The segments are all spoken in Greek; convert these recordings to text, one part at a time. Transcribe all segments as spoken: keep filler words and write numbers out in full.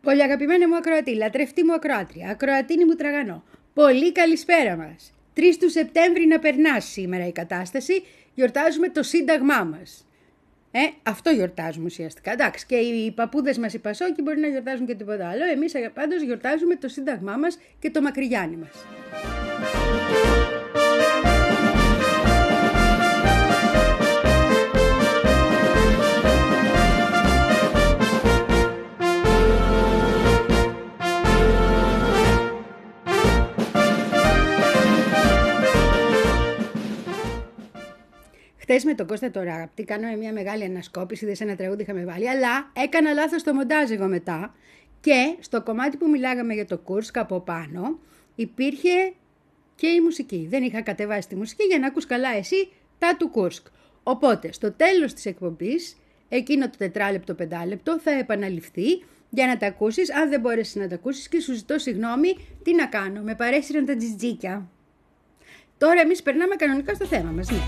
Πολύ αγαπημένη μου ακροατή, λατρευτή μου ακροάτρια, ακροατίνη μου τραγανό. Πολύ καλησπέρα μας. τρεις του Σεπτέμβρη να περνάς σήμερα η κατάσταση. Γιορτάζουμε το σύνταγμά μας. Ε, αυτό γιορτάζουμε ουσιαστικά. Εντάξει, και οι παππούδες μας οι Πασόκοι μπορεί να γιορτάζουν και τίποτα άλλο. Εμείς πάντως γιορτάζουμε το σύνταγμά μας και το μακριγιάνι μας. Χθες με τον Κώστα το Ράπτη κάναμε μια μεγάλη ανασκόπηση, δεν σε ένα τραγούδι είχαμε βάλει, αλλά έκανα λάθος το μοντάζ εγώ μετά και στο κομμάτι που μιλάγαμε για το Κούρσκ από πάνω υπήρχε και η μουσική. Δεν είχα κατεβάσει τη μουσική για να ακούς καλά εσύ τα του Κούρσκ. Οπότε στο τέλος της εκπομπής, εκείνο το τετράλεπτο, πεντάλεπτο θα επαναληφθεί για να τα ακούσεις. Αν δεν μπόρεσες να τα ακούσεις και σου ζητώ συγγνώμη, τι να κάνω, με παρέσυραν τα τζιτζίκια. Τώρα εμείς περνάμε κανονικά στο θέμα μας, ναι.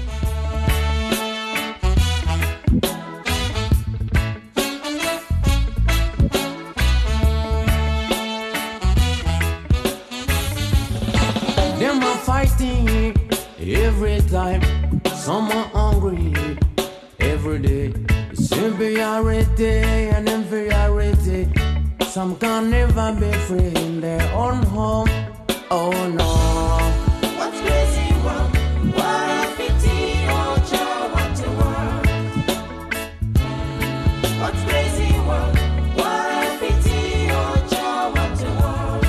Them are fighting every time, some are hungry every day. It's inferiority and inferiority. Some can never be free in their own home. Oh no. What's crazy world? What a pity, oh child, what a world. What's crazy world? What a pity, oh child, what a world.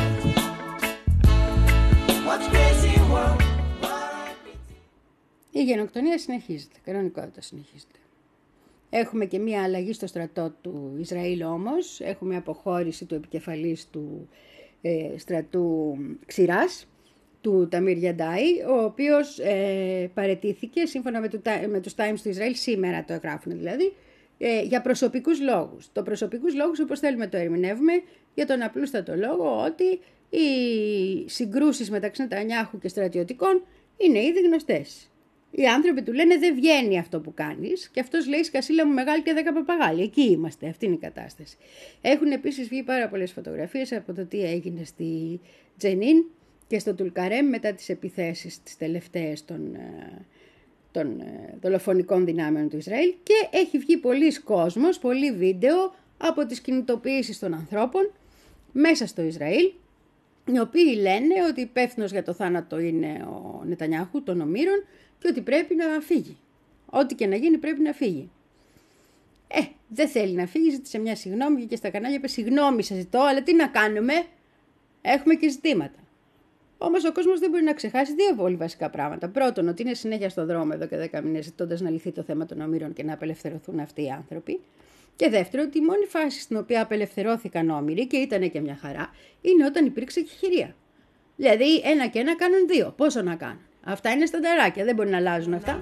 What's crazy world? What a pity. Η γενοκτονία συνεχίζεται, κανονικότητα συνεχίζεται. Έχουμε και μία αλλαγή στο στρατό του Ισραήλ όμως, έχουμε αποχώρηση του επικεφαλής του ε, στρατού Ξηράς, του Ταμίρ Γιαντάι, ο οποίος ε, παραιτήθηκε σύμφωνα με, το, με τους Times του Ισραήλ, σήμερα το εγγράφουν δηλαδή, ε, για προσωπικούς λόγους. Το προσωπικούς λόγους, όπως θέλουμε το ερμηνεύουμε, για τον απλούστατο λόγο ότι οι συγκρούσεις μεταξύ Νετανιάχου και στρατιωτικών είναι ήδη γνωστές. Οι άνθρωποι του λένε δεν βγαίνει αυτό που κάνεις και αυτός λέει σκασίλα μου μεγάλη και δέκα παπαγάλοι. Εκεί είμαστε, αυτή είναι η κατάσταση. Έχουν επίσης βγει πάρα πολλές φωτογραφίες από το τι έγινε στη Τζενίν και στο Τουλκαρέμ μετά τις επιθέσεις τις τελευταίες των, των δολοφονικών δυνάμεων του Ισραήλ και έχει βγει πολλής κόσμος, πολλή βίντεο από τις κινητοποιήσεις των ανθρώπων μέσα στο Ισραήλ, οι οποίοι λένε ότι υπεύθυνος για το θάνατο είναι ο Νετανιάχου των ομήρων και ότι πρέπει να φύγει. Ό,τι και να γίνει πρέπει να φύγει. Ε, δεν θέλει να φύγει, ζήτησε μια συγγνώμη, βγήκε στα κανάλια, είπε συγγνώμη σας ζητώ, αλλά τι να κάνουμε, έχουμε και ζητήματα. Όμως ο κόσμος δεν μπορεί να ξεχάσει δύο πολύ βασικά πράγματα. Πρώτον, ότι είναι συνέχεια στον δρόμο εδώ και δέκα μήνες ζητώντας να λυθεί το θέμα των ομήρων και να απελευθερωθούν αυτοί οι άνθρωποι. Και δεύτερον, ότι η μόνη φάση στην οποία απελευθερώθηκαν όμηροι και ήταν και μια χαρά είναι όταν υπήρξε εκεχηρία. Δηλαδή, ένα και ένα κάνουν δύο. Πόσο να κάνουν. Αυτά είναι στανταράκια, δεν μπορεί να αλλάζουν αυτά.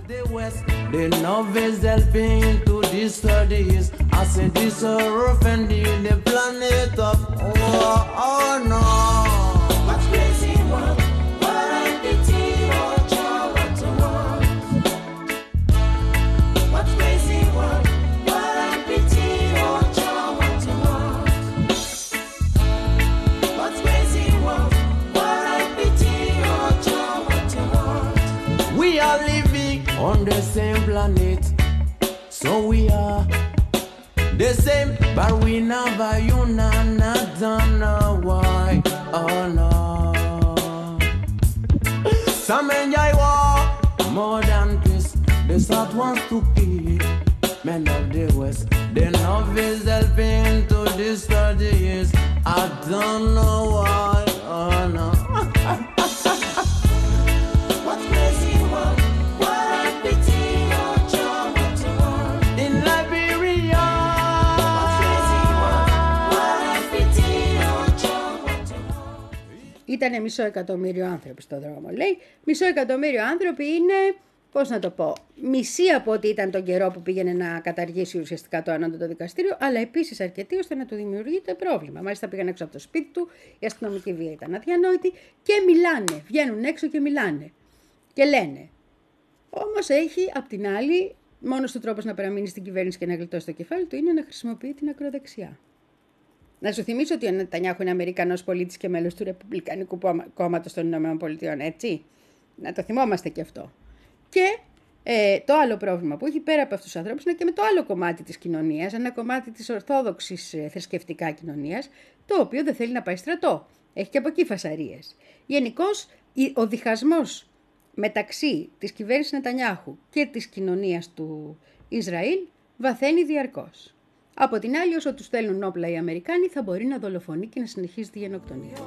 On the same planet, so we are the same, but we never unite. I don't know why. Oh no. Some enjoy war more than peace. The South wants to kill men of the West. The North is helping to destroy the East. I don't know why. Oh no. What's crazy world? Ήτανε μισό εκατομμύριο άνθρωποι στον δρόμο, λέει. Μισό εκατομμύριο άνθρωποι είναι, πώς να το πω, μισή από ό,τι ήταν τον καιρό που πήγαινε να καταργήσει ουσιαστικά το ανώτατο δικαστήριο, αλλά επίσης αρκετοί ώστε να του δημιουργείται πρόβλημα. Μάλιστα πήγαν έξω από το σπίτι του, η αστυνομική βία ήταν αδιανόητη και μιλάνε, βγαίνουν έξω και μιλάνε και λένε. Όμως έχει απ' την άλλη, μόνος του τρόπος να παραμείνει στην κυβέρνηση και να γλιτώσει το κεφάλι του είναι να χρησιμοποιεί την ακροδεξιά. Να σου θυμίσω ότι ο Νετανιάχου είναι Αμερικανός πολίτης και μέλος του Ρεπουμπλικανικού Κόμματος των Ηνωμένων Πολιτειών, έτσι. Να το θυμόμαστε και αυτό. Και ε, το άλλο πρόβλημα που έχει πέρα από αυτούς τους ανθρώπους είναι και με το άλλο κομμάτι της κοινωνίας, ένα κομμάτι της ορθόδοξης ε, θρησκευτικά κοινωνίας, το οποίο δεν θέλει να πάει στρατό. Έχει και από εκεί φασαρίες. Γενικώς, ο διχασμός μεταξύ της κυβέρνησης Νετανιάχου και της κοινωνίας του Ισραήλ βαθαίνει διαρκώς. Από την άλλη, όσο τους στέλνουν όπλα οι Αμερικάνοι, θα μπορεί να δολοφονεί και να συνεχίζει τη γενοκτονία.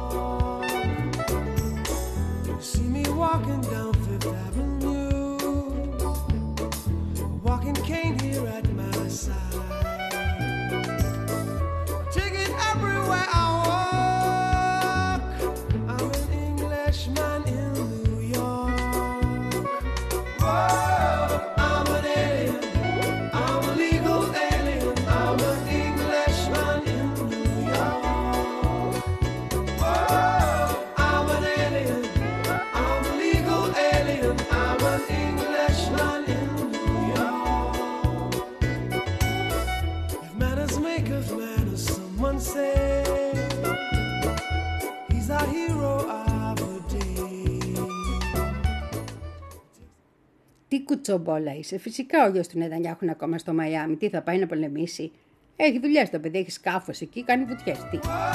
Τι κουτσομπόλα είσαι. Φυσικά ο γιος του Νετανιάχου είναι ακόμα στο Μαϊάμι. Τι θα πάει να πολεμήσει. Έχει δουλειά στο παιδί, έχει σκάφος εκεί, κάνει βουτιές. Τι.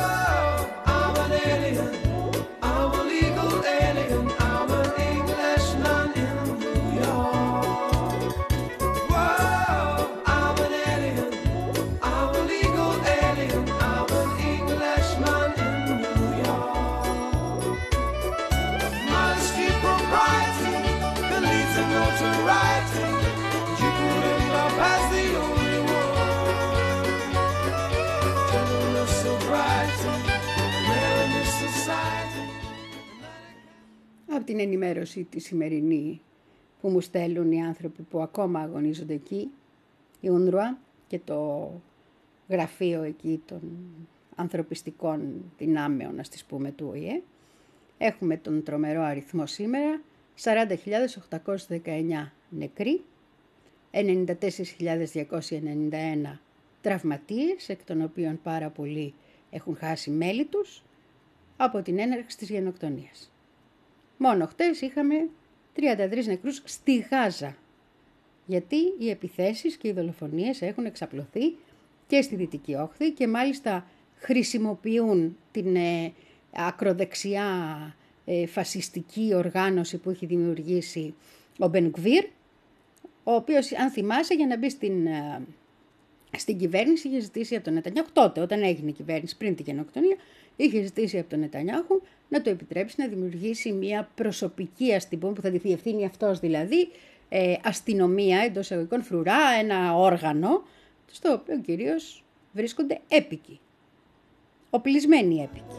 Από την ενημέρωση τη σημερινή που μου στέλνουν οι άνθρωποι που ακόμα αγωνίζονται εκεί, η UNRWA και το γραφείο εκεί των ανθρωπιστικών δυνάμεων, να τις πούμε, του Ο Η Ε, έχουμε τον τρομερό αριθμό σήμερα, σαράντα χιλιάδες οκτακόσιοι δεκαεννιά νεκροί, ενενήντα τέσσερις χιλιάδες διακόσιοι ενενήντα ένα τραυματίες, εκ των οποίων πάρα πολλοί έχουν χάσει μέλη τους από την έναρξη της γενοκτονίας. Μόνο χτες είχαμε τριάντα τρεις νεκρούς στη Γάζα, γιατί οι επιθέσεις και οι δολοφονίες έχουν εξαπλωθεί και στη Δυτική Όχθη και μάλιστα χρησιμοποιούν την ε, ακροδεξιά ε, φασιστική οργάνωση που έχει δημιουργήσει ο Μπεν Γκβίρ, ο οποίος, αν θυμάσαι, για να μπει στην, ε, στην κυβέρνηση είχε ζητήσει από τον Νετανιάχου, τότε όταν έγινε η κυβέρνηση πριν τη γενοκτονία, είχε ζητήσει από τον Νετανιάχου να το επιτρέψει να δημιουργήσει μια προσωπική, ας την πούμε, που θα τη διευθύνει αυτός, δηλαδή ε, αστυνομία, εντός εισαγωγικών φρουρά, ένα όργανο, στο οποίο κυρίως βρίσκονται έπικοι, οπλισμένοι έπικοι.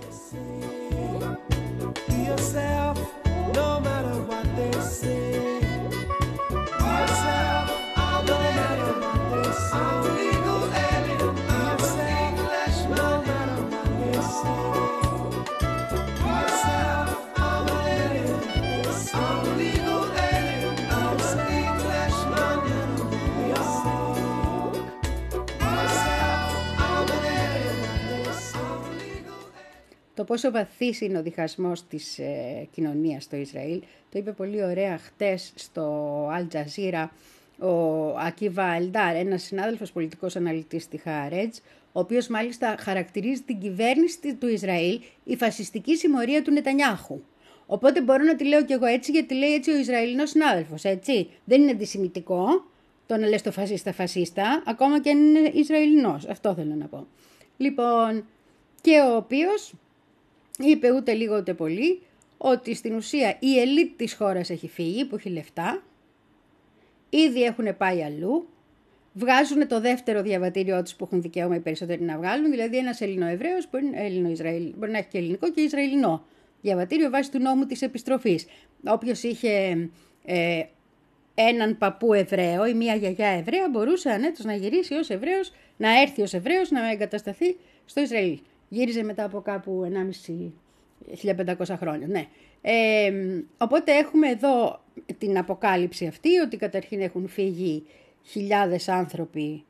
Το πόσο βαθύς είναι ο διχασμός της ε, κοινωνίας στο Ισραήλ, το είπε πολύ ωραία χτες στο Al Jazeera ο Ακίβα Ελντάρ, ένας συνάδελφος πολιτικός αναλυτής στη Χаарετζ, ο οποίος μάλιστα χαρακτηρίζει την κυβέρνηση του Ισραήλ η φασιστική συμμορία του Νετανιάχου. Οπότε μπορώ να τη λέω κι εγώ έτσι, γιατί λέει έτσι ο Ισραηλινός συνάδελφος, έτσι. Δεν είναι αντισημιτικό το να λες το φασίστα φασίστα, ακόμα και αν είναι Ισραηλινός. Αυτό θέλω να πω. Λοιπόν, και ο οποίος είπε ούτε λίγο ούτε πολύ ότι στην ουσία η ελίτ της χώρας έχει φύγει, που έχει λεφτά, ήδη έχουν πάει αλλού, βγάζουν το δεύτερο διαβατήριό τους που έχουν δικαίωμα οι περισσότεροι να βγάλουν, δηλαδή ένας Ελληνοεβραίος μπορεί, Ελληνο-Ισραήλ, μπορεί να έχει και ελληνικό και Ισραηλινό διαβατήριο βάσει του νόμου της επιστροφής. Όποιος είχε ε, έναν παππού Εβραίο ή μία γιαγιά Εβραία μπορούσε ανέτος να γυρίσει ως Εβραίος, να έρθει ως Εβραίος, να εγκατασταθεί στο Ισραήλ. Γύριζε μετά από κάπου ενάμιση χίλια πεντακόσια χρόνια. Ναι. Ε, οπότε έχουμε εδώ την αποκάλυψη αυτή, ότι καταρχήν έχουν φύγει χιλιάδες άνθρωποι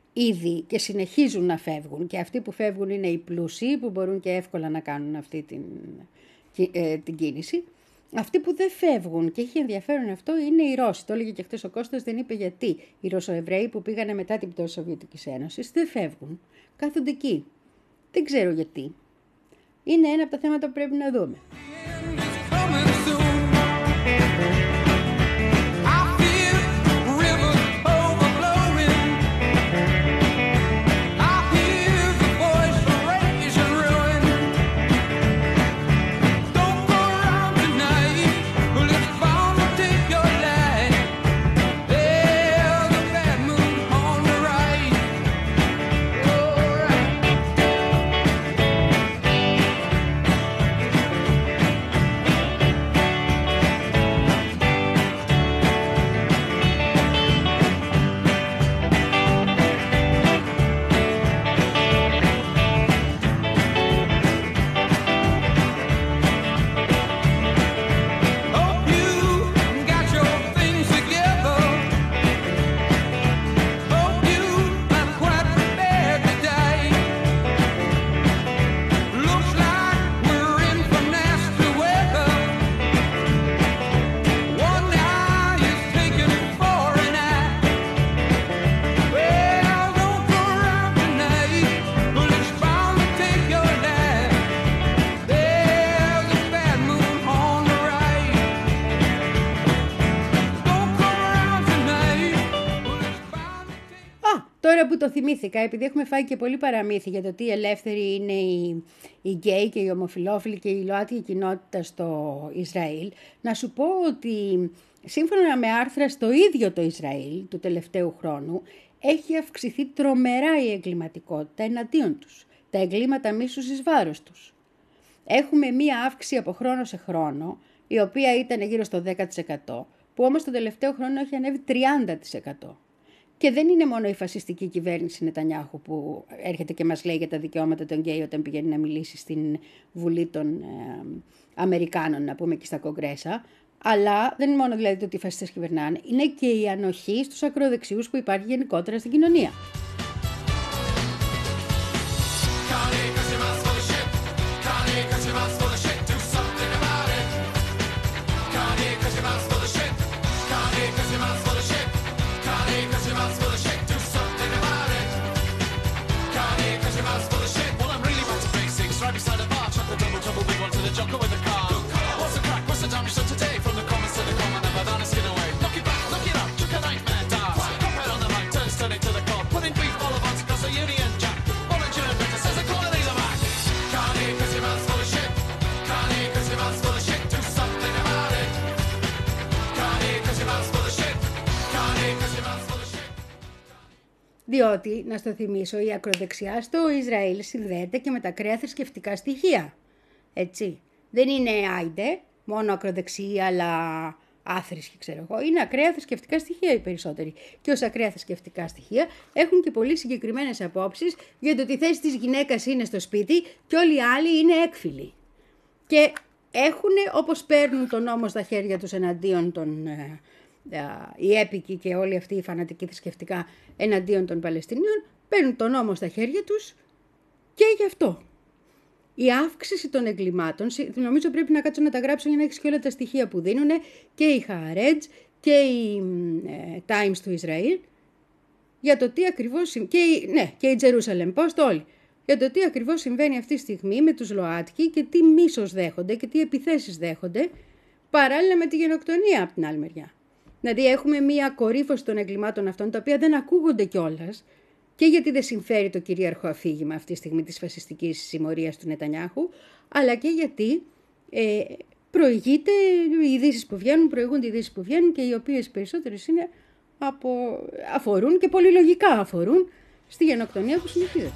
ήδη και συνεχίζουν να φεύγουν, και αυτοί που φεύγουν είναι οι πλούσιοι που μπορούν και εύκολα να κάνουν αυτή την, ε, την κίνηση. Αυτοί που δεν φεύγουν, και έχει ενδιαφέρον αυτό, είναι οι Ρώσοι. Το έλεγε και χτες ο Κώστας, δεν είπε γιατί. Οι Ρωσοεβραίοι που πήγανε μετά την πτώση της Σοβιετικής Ένωσης δεν φεύγουν. Κάθονται εκεί. Δεν ξέρω γιατί. Είναι ένα από τα θέματα που πρέπει να δούμε. Τώρα που το θυμήθηκα, επειδή έχουμε φάει και πολύ παραμύθι για το τι ελεύθεροι είναι οι, οι γκέι και οι ομοφυλόφιλοι και η ΛΟΑΤΚΙ κοινότητα στο Ισραήλ, να σου πω ότι σύμφωνα με άρθρα στο ίδιο το Ισραήλ του τελευταίου χρόνου, έχει αυξηθεί τρομερά η εγκληματικότητα εναντίον τους. Τα εγκλήματα μίσους εις βάρος τους. Έχουμε μία αύξηση από χρόνο σε χρόνο, η οποία ήταν γύρω στο δέκα τοις εκατό, που όμως τον τελευταίο χρόνο έχει ανέβει τριάντα τοις εκατό. Και δεν είναι μόνο η φασιστική κυβέρνηση Νετανιάχου που έρχεται και μας λέει για τα δικαιώματα των γκέι όταν πηγαίνει να μιλήσει στην Βουλή των ε, Αμερικάνων, να πούμε, και στα Κογκρέσα, αλλά δεν είναι μόνο δηλαδή το ότι οι φασιστές κυβερνάνε, είναι και η ανοχή στους ακροδεξιούς που υπάρχει γενικότερα στην κοινωνία. Διότι, να στο θυμίσω, η ακροδεξιά στο Ισραήλ συνδέεται και με τα ακραία θρησκευτικά στοιχεία. Έτσι. Δεν είναι άιντε, μόνο ακροδεξιοί, αλλά άθρησκοι, ξέρω εγώ. Είναι ακραία θρησκευτικά στοιχεία οι περισσότεροι. Και ως ακραία θρησκευτικά στοιχεία έχουν και πολύ συγκεκριμένες απόψεις για το ότι η θέση της γυναίκας είναι στο σπίτι και όλοι οι άλλοι είναι έκφυλοι. Και έχουν, όπως παίρνουν τον νόμο στα χέρια τους εναντίον των... οι έπικοι και όλοι αυτοί οι φανατικοί θρησκευτικά εναντίον των Παλαιστινίων, παίρνουν τον νόμο στα χέρια τους και γι' αυτό. Η αύξηση των εγκλημάτων, νομίζω πρέπει να κάτσω να τα γράψω για να έχεις και όλα τα στοιχεία που δίνουν και η Haaretz και η ε, Times του Ισραήλ, για το τι ακριβώς, και η, ναι, και η Jerusalem Post, όλοι, για το τι ακριβώς συμβαίνει αυτή τη στιγμή με τους ΛΟΑΤΚΙ και τι μίσος δέχονται και τι επιθέσεις δέχονται, παράλληλα με τη γενοκτονία από την άλλη μεριά. Δηλαδή έχουμε μία κορύφωση των εγκλημάτων αυτών, τα οποία δεν ακούγονται κιόλας, και γιατί δεν συμφέρει το κυρίαρχο αφήγημα αυτή τη στιγμή της φασιστικής συμμορίας του Νετανιάχου, αλλά και γιατί ε, προηγείται οι ειδήσεις που βγαίνουν, προηγούνται οι ειδήσεις που βγαίνουν και οι οποίες περισσότερες είναι από, αφορούν και πολύ λογικά αφορούν στη γενοκτονία που συνεχίζεται.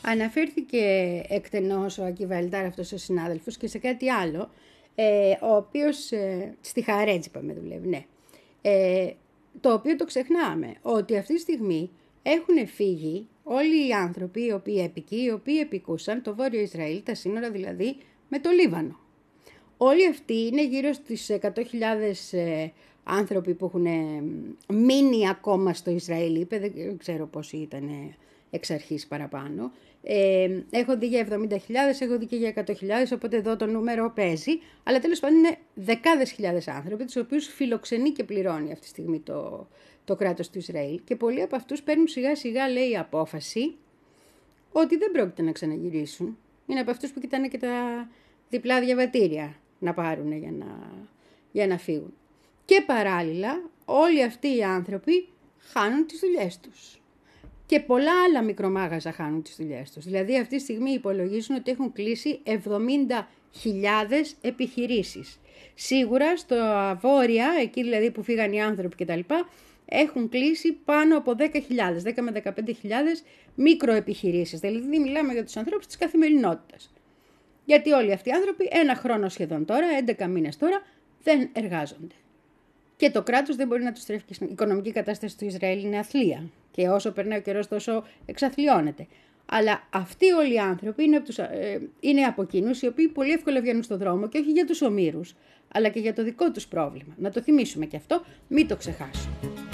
Αναφέρθηκε εκτενώς ο Ακή Βαλτάρ, αυτός ο συνάδελφος, και σε κάτι άλλο, ε, ο οποίος, ε, στη Χαρέτζη είπαμε δουλεύει, ναι, ε, το οποίο το ξεχνάμε, ότι αυτή τη στιγμή έχουν φύγει όλοι οι άνθρωποι, οι οποίοι επικοί, οι οποίοι επικούσαν το Βόρειο Ισραήλ, τα σύνορα δηλαδή με το Λίβανο. Όλοι αυτοί είναι γύρω στις εκατό χιλιάδες ε, άνθρωποι που έχουν ε, μείνει ακόμα στο Ισραήλ, είπε, δεν ξέρω πόσοι ήταν εξ αρχής παραπάνω. Ε, έχω δει για εβδομήντα χιλιάδες, έχω δει και για εκατό χιλιάδες, οπότε εδώ το νούμερο παίζει, αλλά τέλος πάντων είναι δεκάδες χιλιάδες άνθρωποι, τους οποίους φιλοξενεί και πληρώνει αυτή τη στιγμή το, το κράτος του Ισραήλ, και πολλοί από αυτούς παίρνουν σιγά σιγά, λέει, η απόφαση ότι δεν πρόκειται να ξαναγυρίσουν. Είναι από αυτούς που κοιτάνε και τα διπλά διαβατήρια να πάρουν για να, για να φύγουν. Και παράλληλα όλοι αυτοί οι άνθρωποι χάνουν τις δουλειές τους. Και πολλά άλλα μικρομάγαζα χάνουν τις δουλειές τους. Δηλαδή αυτή τη στιγμή υπολογίζουν ότι έχουν κλείσει εβδομήντα χιλιάδες επιχειρήσεις. Σίγουρα στο βόρεια, εκεί δηλαδή που φύγαν οι άνθρωποι κτλ, έχουν κλείσει πάνω από δέκα χιλιάδες, δέκα με δεκαπέντε χιλιάδες μικροεπιχειρήσεις. Δηλαδή μιλάμε για τους ανθρώπους της καθημερινότητας. Γιατί όλοι αυτοί οι άνθρωποι ένα χρόνο σχεδόν τώρα, έντεκα μήνες τώρα, δεν εργάζονται. Και το κράτος δεν μπορεί να τους τρέφει. Η οικονομική κατάσταση του Ισραήλ είναι αθλία. Και όσο περνάει ο καιρός τόσο εξαθλιώνεται. Αλλά αυτοί όλοι οι άνθρωποι είναι από, τους, ε, είναι από εκείνους οι οποίοι πολύ εύκολα βγαίνουν στον δρόμο, και όχι για τους ομήρους, αλλά και για το δικό τους πρόβλημα. Να το θυμίσουμε και αυτό, μην το ξεχάσουμε.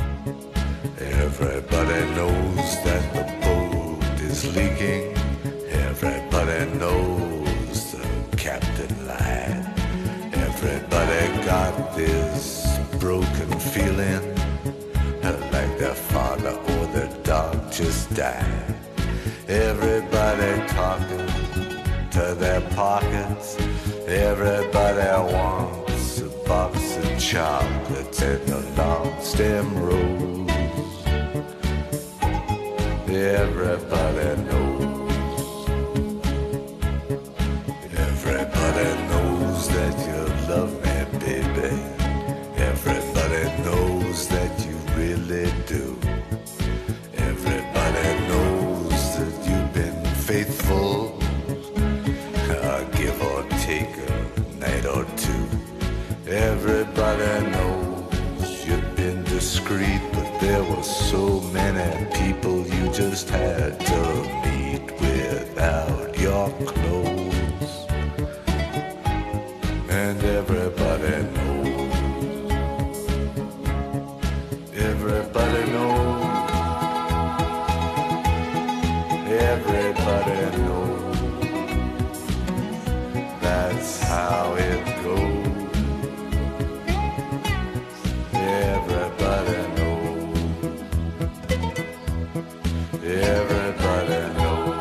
Everybody knows that the boat is leaking. Everybody knows the captain lied. Everybody got this broken feeling like their father or their dog just died. Everybody talking to their pockets. Everybody wants a box of chocolates and a long stem rose. Everybody knows. Everybody knows that you love me, baby. Everybody knows that you really do. Everybody knows that you've been faithful, uh, give or take a night or two. Everybody knows you've been discreet, but there were so many people you just had to meet without your clothes. And everybody knows. Everybody knows. Everybody knows. That's how it goes. Everybody knows. Everybody knows.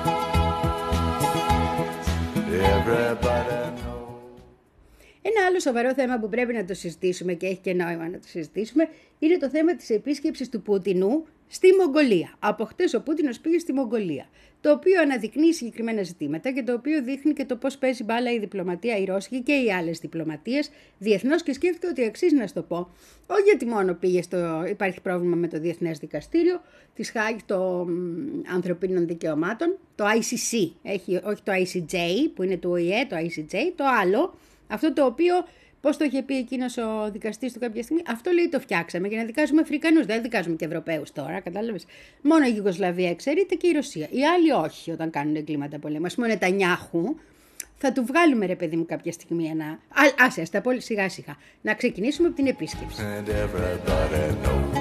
Everybody knows. Ένα άλλο σοβαρό θέμα που πρέπει να το συζητήσουμε, και έχει και νόημα να το συζητήσουμε, είναι το θέμα της επίσκεψης του Πουτινού στη Μογγολία. Από χτες ο Πούτινος πήγε στη Μογγολία, το οποίο αναδεικνύει συγκεκριμένα ζητήματα και το οποίο δείχνει και το πώς παίζει μπάλα η διπλωματία, η ρώσικη και οι άλλες διπλωματίες διεθνώς, και σκέφτηκα ότι αξίζει να στο πω, όχι γιατί μόνο πήγε στο, υπάρχει πρόβλημα με το Διεθνές Δικαστήριο της Χάγης των Ανθρωπίνων Δικαιωμάτων, το άι σι σι, έχει, όχι το άι σι τζέι που είναι του ο ι ε, το άι σι τζέι, το άλλο, αυτό το οποίο, πώς το είχε πει εκείνος ο δικαστής του κάποια στιγμή, αυτό λέει το φτιάξαμε για να δικάζουμε Αφρικανούς, δεν δικάζουμε και Ευρωπαίους τώρα, κατάλαβες. Μόνο η Ιουγκοσλαβία εξαιρείται και η Ρωσία. Οι άλλοι όχι όταν κάνουν εγκλήματα πολέμου. Ας πούμε ο Νετανιάχου, θα του βγάλουμε ρε παιδί μου κάποια στιγμή ένα. Α, άσε, ας τα πω σιγά σιγά. Να ξεκινήσουμε από την επίσκεψη. And everybody knows.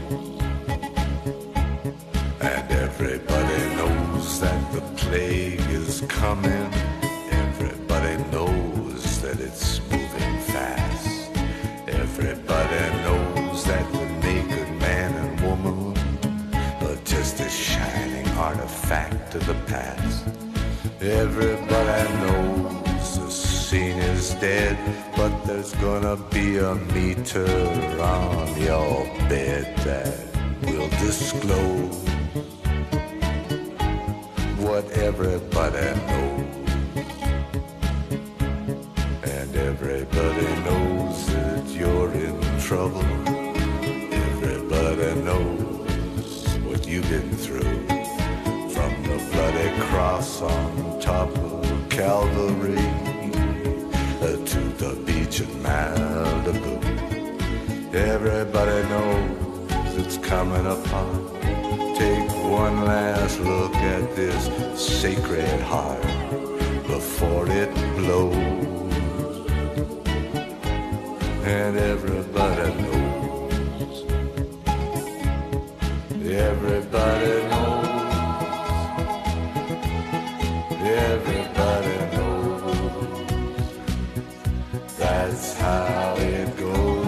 And everybody knows that the plague is coming. Everybody knows that it's moving fast. Everybody knows that the naked man and woman are just a shining artifact of the past. Everybody knows the scene is dead, but there's gonna be a meter on your bed that will disclose what everybody knows. And everybody knows that you're in trouble. Everybody knows what you've been through, from the bloody cross knows it's coming apart. Take one last look at this sacred heart before it blows. And everybody knows, everybody knows, everybody knows, that's how it goes.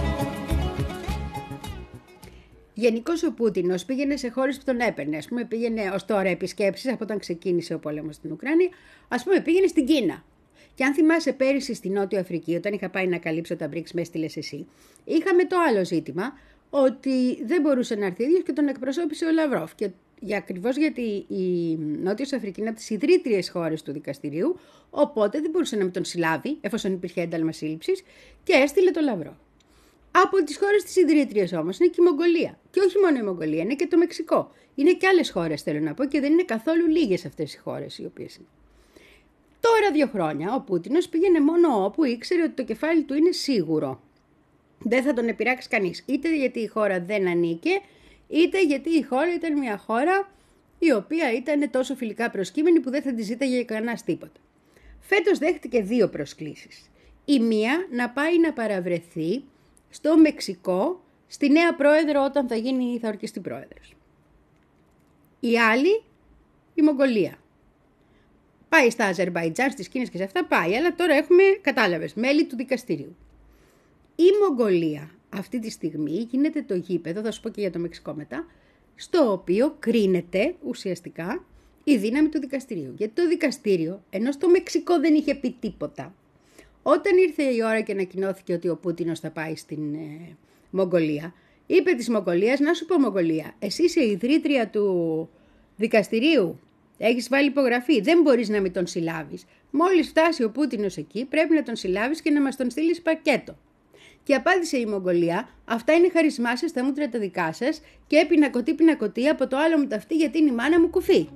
Γενικώς ο Πούτινος πήγαινε σε χώρες που τον έπαιρνε. Ας πούμε, πήγαινε ως τώρα επισκέψεις από όταν ξεκίνησε ο πόλεμος στην Ουκρανία. Ας πούμε, πήγαινε στην Κίνα. Και αν θυμάσαι πέρυσι στη Νότια Αφρική, όταν είχα πάει να καλύψω τα μπρικς, με έστειλες εσύ, είχαμε το άλλο ζήτημα, ότι δεν μπορούσε να έρθει ίδιος και τον εκπροσώπησε ο Λαυρόφ. Και για, ακριβώς γιατί η Νότιος Αφρική είναι από τις ιδρύτριες χώρες του δικαστηρίου, οπότε δεν μπορούσε να με τον συλλάβει, εφόσον υπήρχε ένταλμα σύλληψης, και έστειλε τον Λαυρόφ. Από τις χώρες της ιδρύτριας όμως είναι και η Μογγολία. Και όχι μόνο η Μογγολία, είναι και το Μεξικό. Είναι και άλλες χώρες, θέλω να πω, και δεν είναι καθόλου λίγες αυτές οι χώρες οι οποίες είναι. Τώρα δύο χρόνια ο Πούτινος πήγαινε μόνο όπου ήξερε ότι το κεφάλι του είναι σίγουρο. Δεν θα τον επειράξει κανείς. Είτε γιατί η χώρα δεν ανήκε, είτε γιατί η χώρα ήταν μια χώρα η οποία ήταν τόσο φιλικά προσκύμενη που δεν θα τη ζήταγε κανένας τίποτα. Φέτος δέχτηκε δύο προσκλήσεις. Η μία να πάει να παραβρεθεί στο Μεξικό, στη νέα πρόεδρο όταν θα γίνει, θα ορκιστεί πρόεδρος. Η άλλη, η Μογγολία. Πάει στα Αζερμπαϊτζάν, στις Κίνες και σε αυτά πάει, αλλά τώρα έχουμε, κατάλαβες, μέλη του δικαστηρίου. Η Μογγολία αυτή τη στιγμή γίνεται το γήπεδο, θα σου πω και για το Μεξικό μετά, στο οποίο κρίνεται ουσιαστικά η δύναμη του δικαστηρίου. Γιατί το δικαστήριο, ενώ στο Μεξικό δεν είχε πει τίποτα, όταν ήρθε η ώρα και ανακοινώθηκε ότι ο Πούτινος θα πάει στην ε, Μογγολία, είπε της Μογγολίας, να σου πω Μογγολία, εσύ είσαι ιδρύτρια του δικαστηρίου, έχεις βάλει υπογραφή, δεν μπορείς να μην τον συλλάβεις. Μόλις φτάσει ο Πούτινος εκεί, πρέπει να τον συλλάβεις και να μας τον στείλεις πακέτο. Και απάντησε η Μογγολία, αυτά είναι χαρισμά σας, τα μούτρα τα δικά σας και πινακωτή πινακωτή από το άλλο μου ταυτί γιατί είναι η μάνα μου κουφή.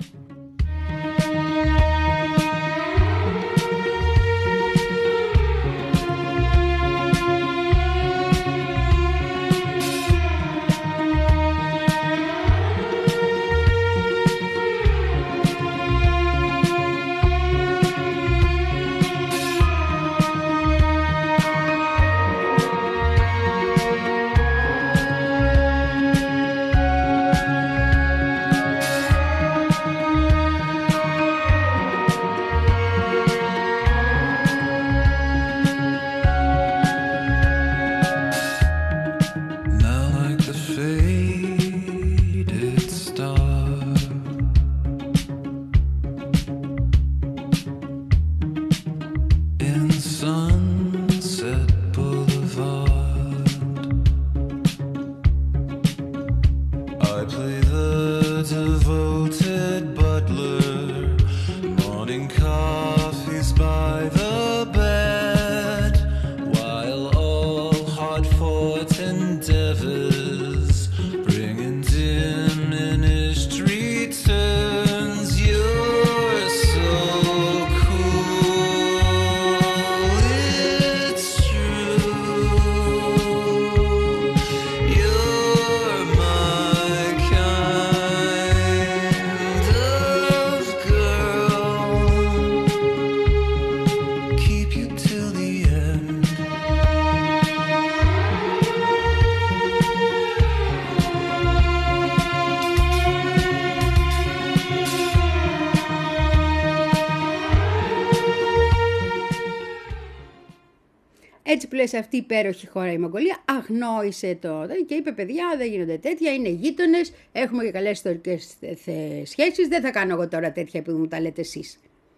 Έτσι που λες αυτή η υπέροχη χώρα η Μογγολία αγνόησε το και είπε παιδιά δεν γίνονται τέτοια, είναι γείτονες, έχουμε και καλές ιστορικές σχέσεις, δεν θα κάνω εγώ τώρα τέτοια που μου τα λέτε εσείς.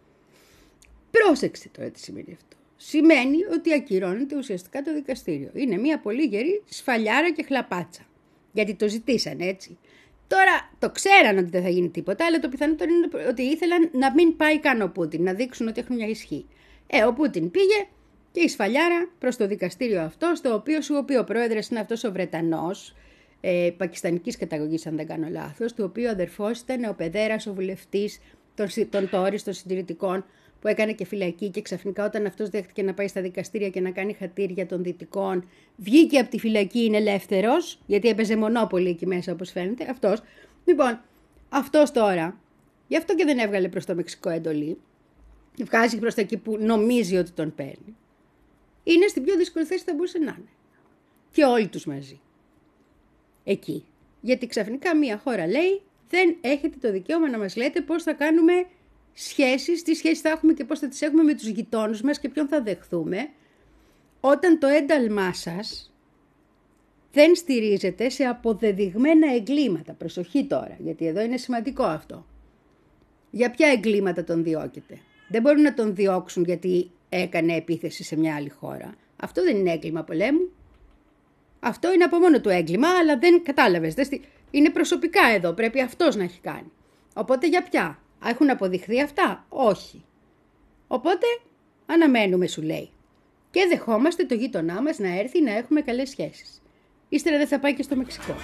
Πρόσεξε τώρα τι σημαίνει αυτό. Σημαίνει ότι ακυρώνεται ουσιαστικά το δικαστήριο. Είναι μια πολύ γερή σφαλιάρα και χλαπάτσα. Γιατί το ζητήσανε έτσι. Τώρα το ξέραν ότι δεν θα γίνει τίποτα, αλλά το πιθανότερο είναι ότι ήθελαν να μην πάει καν ο Πούτιν, να δείξουν ότι έχουν μια ισχύ. Ε, ο Πούτιν πήγε και η σφαλιάρα προς το δικαστήριο αυτό, στο οποίο σου ο οποίο πρόεδρος είναι αυτός ο Βρετανός, ε, πακιστανικής καταγωγής αν δεν κάνω λάθος, του οποίου ο αδερφός ήταν ο Παιδέρας, ο βουλευτής των, των Τόρις, των συντηρητικών, που έκανε και φυλακή και ξαφνικά όταν αυτός δέχτηκε να πάει στα δικαστήρια και να κάνει χατήρια των Δυτικών, βγήκε από τη φυλακή, είναι ελεύθερος, γιατί έπαιζε μονόπολη εκεί μέσα όπως φαίνεται, αυτός. Λοιπόν, αυτός τώρα, γι' αυτό και δεν έβγαλε προς το Μεξικό εντολή, βγάζει προς τα εκεί που νομίζει ότι τον παίρνει. Είναι στην πιο δύσκολη θέση που θα μπορούσε να είναι. Και όλοι τους μαζί. Εκεί. Γιατί ξαφνικά μία χώρα λέει, δεν έχετε το δικαίωμα να μας λέτε πώς θα κάνουμε σχέσεις, τι σχέσεις θα έχουμε και πώς θα τις έχουμε με τους γειτόνους μας και ποιον θα δεχθούμε, όταν το ένταλμά σας δεν στηρίζεται σε αποδεδειγμένα εγκλήματα. Προσοχή τώρα, γιατί εδώ είναι σημαντικό αυτό. Για ποια εγκλήματα τον διώκεται? Δεν μπορούν να τον διώξουν γιατί έκανε επίθεση σε μια άλλη χώρα. Αυτό δεν είναι έγκλημα πολέμου. Αυτό είναι από μόνο του έγκλημα, αλλά δεν κατάλαβες. Δεν στι... Είναι προσωπικά εδώ, πρέπει αυτός να έχει κάνει. Οπότε για ποια? Έχουν αποδειχθεί αυτά? Όχι. Οπότε αναμένουμε, σου λέει. Και δεχόμαστε το γείτονά μας να έρθει να έχουμε καλές σχέσεις. Ύστερα δεν θα πάει και στο Μεξικό.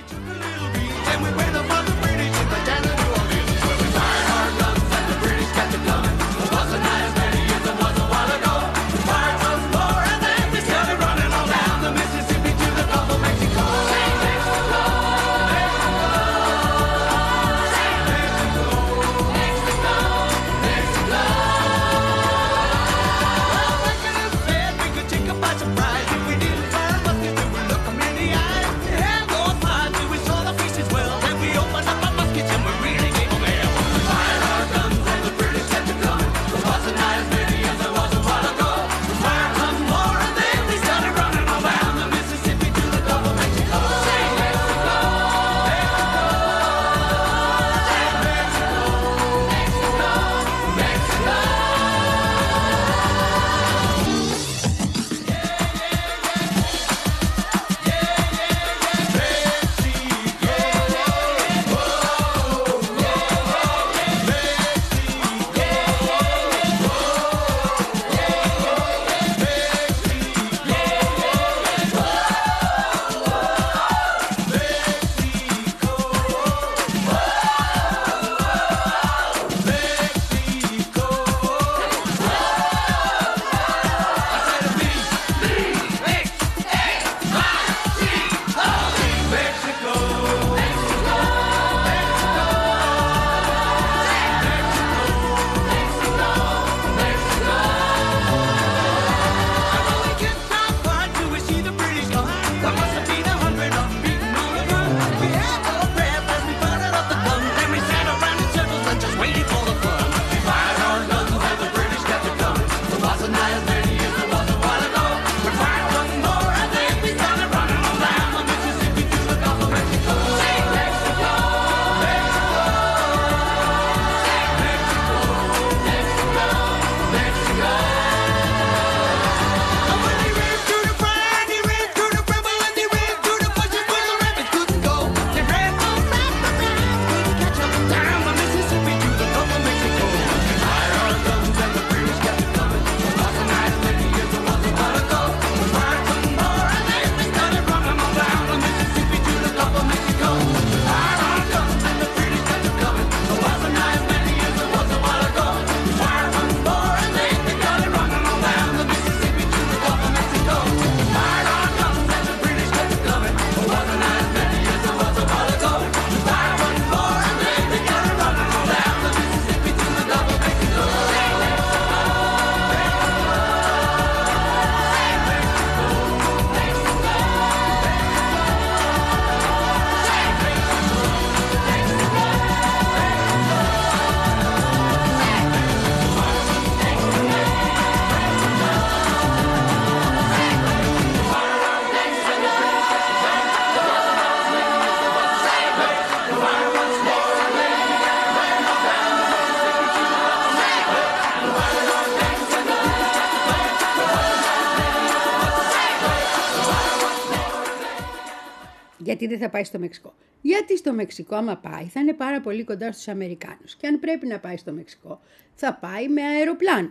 Γιατί δεν θα πάει στο Μεξικό? Γιατί στο Μεξικό άμα πάει θα είναι πάρα πολύ κοντά στους Αμερικάνους. Και αν πρέπει να πάει στο Μεξικό θα πάει με αεροπλάνο.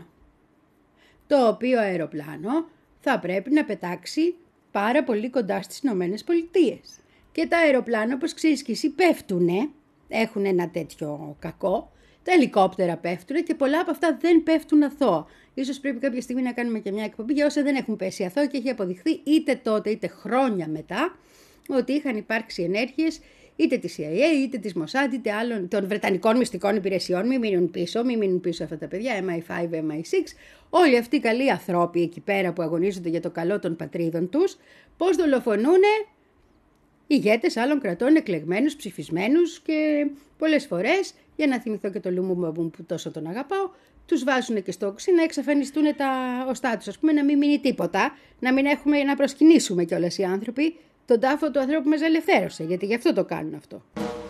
Το οποίο αεροπλάνο θα πρέπει να πετάξει πάρα πολύ κοντά στις Ηνωμένες Πολιτείες. Και τα αεροπλάνα, όπως ξέρεις και εσύ, πέφτουνε, έχουν ένα τέτοιο κακό τα ελικόπτερα πέφτουν και πολλά από αυτά δεν πέφτουν αθώα. Ίσως πρέπει κάποια στιγμή να κάνουμε και μια εκπομπή για όσα δεν έχουν πέσει αθώα και έχει αποδειχθεί είτε τότε είτε χρόνια μετά ότι είχαν υπάρξει ενέργειες είτε της σι άι έι, είτε της Mossad, είτε άλλων των Βρετανικών μυστικών υπηρεσιών. Μην μείνουν πίσω, μην μείνουν πίσω αυτά τα παιδιά, εμ άι φάιβ, εμ άι σιξ, όλοι αυτοί οι καλοί ανθρώποι εκεί πέρα που αγωνίζονται για το καλό των πατρίδων τους, πώς δολοφονούν ηγέτες άλλων κρατών, εκλεγμένους, ψηφισμένους και πολλές φορές, για να θυμηθώ και το Λουμούμbaboom που τόσο τον αγαπάω, τους βάζουν και στο οξύ να εξαφανιστούν τα οστά τους, ας πούμε, να μην μείνει τίποτα, να μην έχουμε να προσκυνήσουμε κιόλας οι άνθρωποι τον τάφο του ανθρώπου που μας ελευθέρωσε, γιατί γι' αυτό το κάνουν αυτό.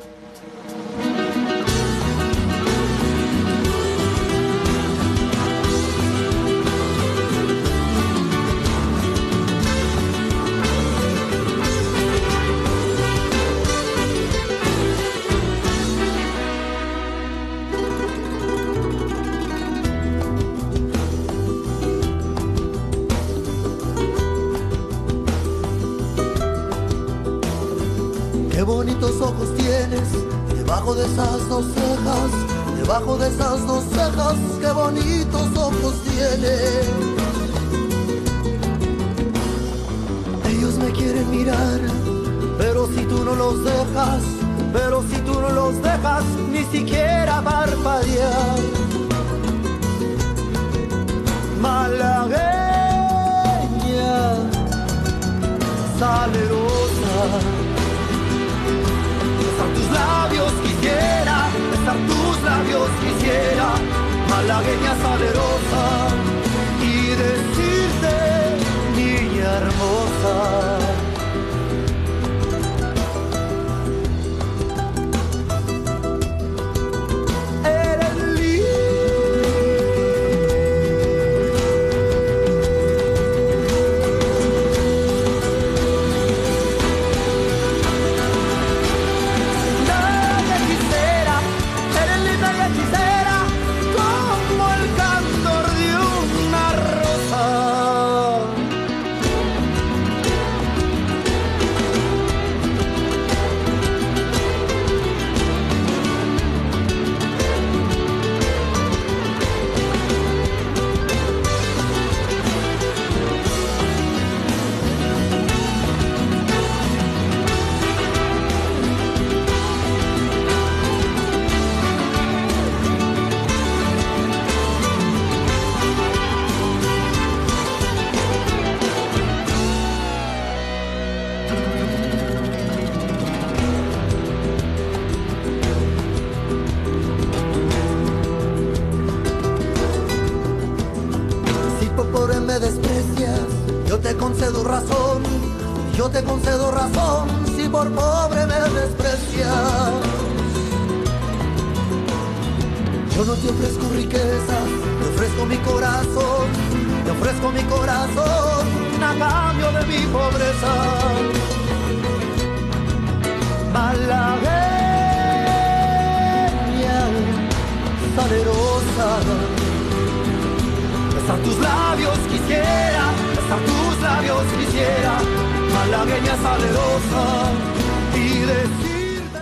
Qué bonitos ojos tienes, debajo de esas dos cejas, debajo de esas dos cejas, qué bonitos ojos tienes. Ellos me quieren mirar, pero si tú no los dejas, pero si tú no los dejas, ni siquiera parpadear. Malagueña, salerosa, besar tus labios quisiera, besar tus labios quisiera, malagueña salerosa, y decirte, niña hermosa. Concedo razón, yo te concedo razón, si por pobre me desprecias. Yo no te ofrezco riquezas, te ofrezco mi corazón, te ofrezco mi corazón a cambio de mi pobreza. Malagueña, salerosa, besar tus labios quisiera, besar tus labios quisiera, malagueña salerosa, y decirte.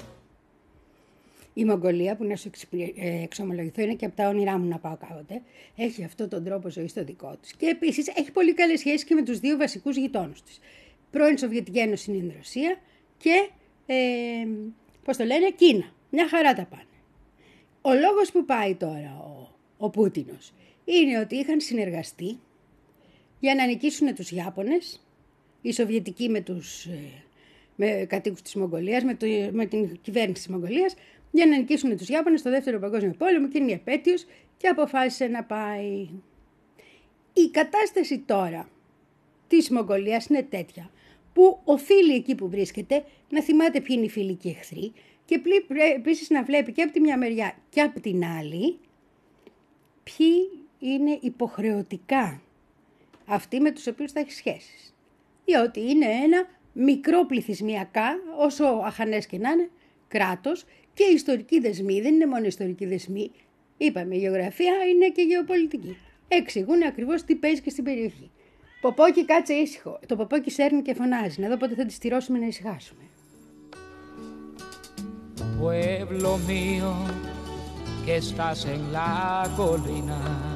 Η Μογγολία, που να σου εξομολογηθώ είναι και από τα όνειρά μου να πάω κάποτε, έχει αυτόν τον τρόπο ζωής το δικό της. Και επίσης έχει πολύ καλές σχέσεις και με τους δύο βασικούς γειτόνους της. Πρώην Σοβιετική Ένωση είναι η Ρωσία και, ε, πώς το λένε, Κίνα. Μια χαρά τα πάνε. Ο λόγος που πάει τώρα ο, ο Πούτινος είναι ότι είχαν συνεργαστεί για να νικήσουν τους Ιάπωνες, οι Σοβιετικοί με τους με κατοίκους της Μογγολίας, με, το, με την κυβέρνηση της Μογγολίας, για να νικήσουν τους Ιάπωνες στο Δεύτερο Παγκόσμιο Πόλεμο και είναι η επέτειος και αποφάσισε να πάει. Η κατάσταση τώρα της Μογγολίας είναι τέτοια που οφείλει εκεί που βρίσκεται να θυμάται ποιοι είναι οι φίλοι και οι εχθροί και επίσης να βλέπει και από τη μια μεριά και από την άλλη ποιοι είναι υποχρεωτικά αυτοί με τους οποίους θα έχει σχέσεις. Διότι είναι ένα μικρό πληθυσμιακά, όσο αχανές και να είναι, κράτος και οι ιστορικοί δεσμοί, δεν είναι μόνο ιστορικοί δεσμοί, είπαμε η γεωγραφία είναι και γεωπολιτική. Εξηγούν ακριβώς τι παίζει και στην περιοχή. Ποπόκι, κάτσε ήσυχο. Το Ποπόκι σέρνει και φωνάζει. Να δω πότε θα τη στηρώσουμε να ησυχάσουμε. Pueblo mío, que estás en la colina,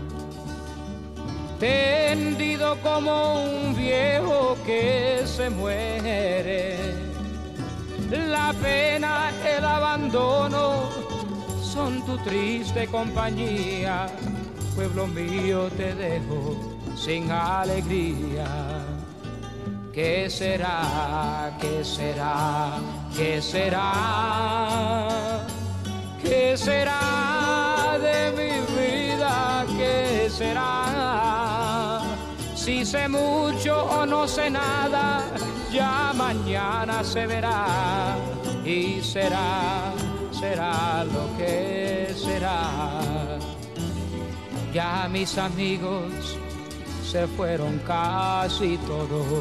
tendido como un viejo que se muere. La pena, el abandono son tu triste compañía. Pueblo mío, te dejo sin alegría. ¿Qué será? ¿Qué será? ¿Qué será? ¿Qué será de mi vida? ¿Qué será? Si sé mucho o no sé nada, ya mañana se verá. Y será, será lo que será. Ya mis amigos se fueron casi todos,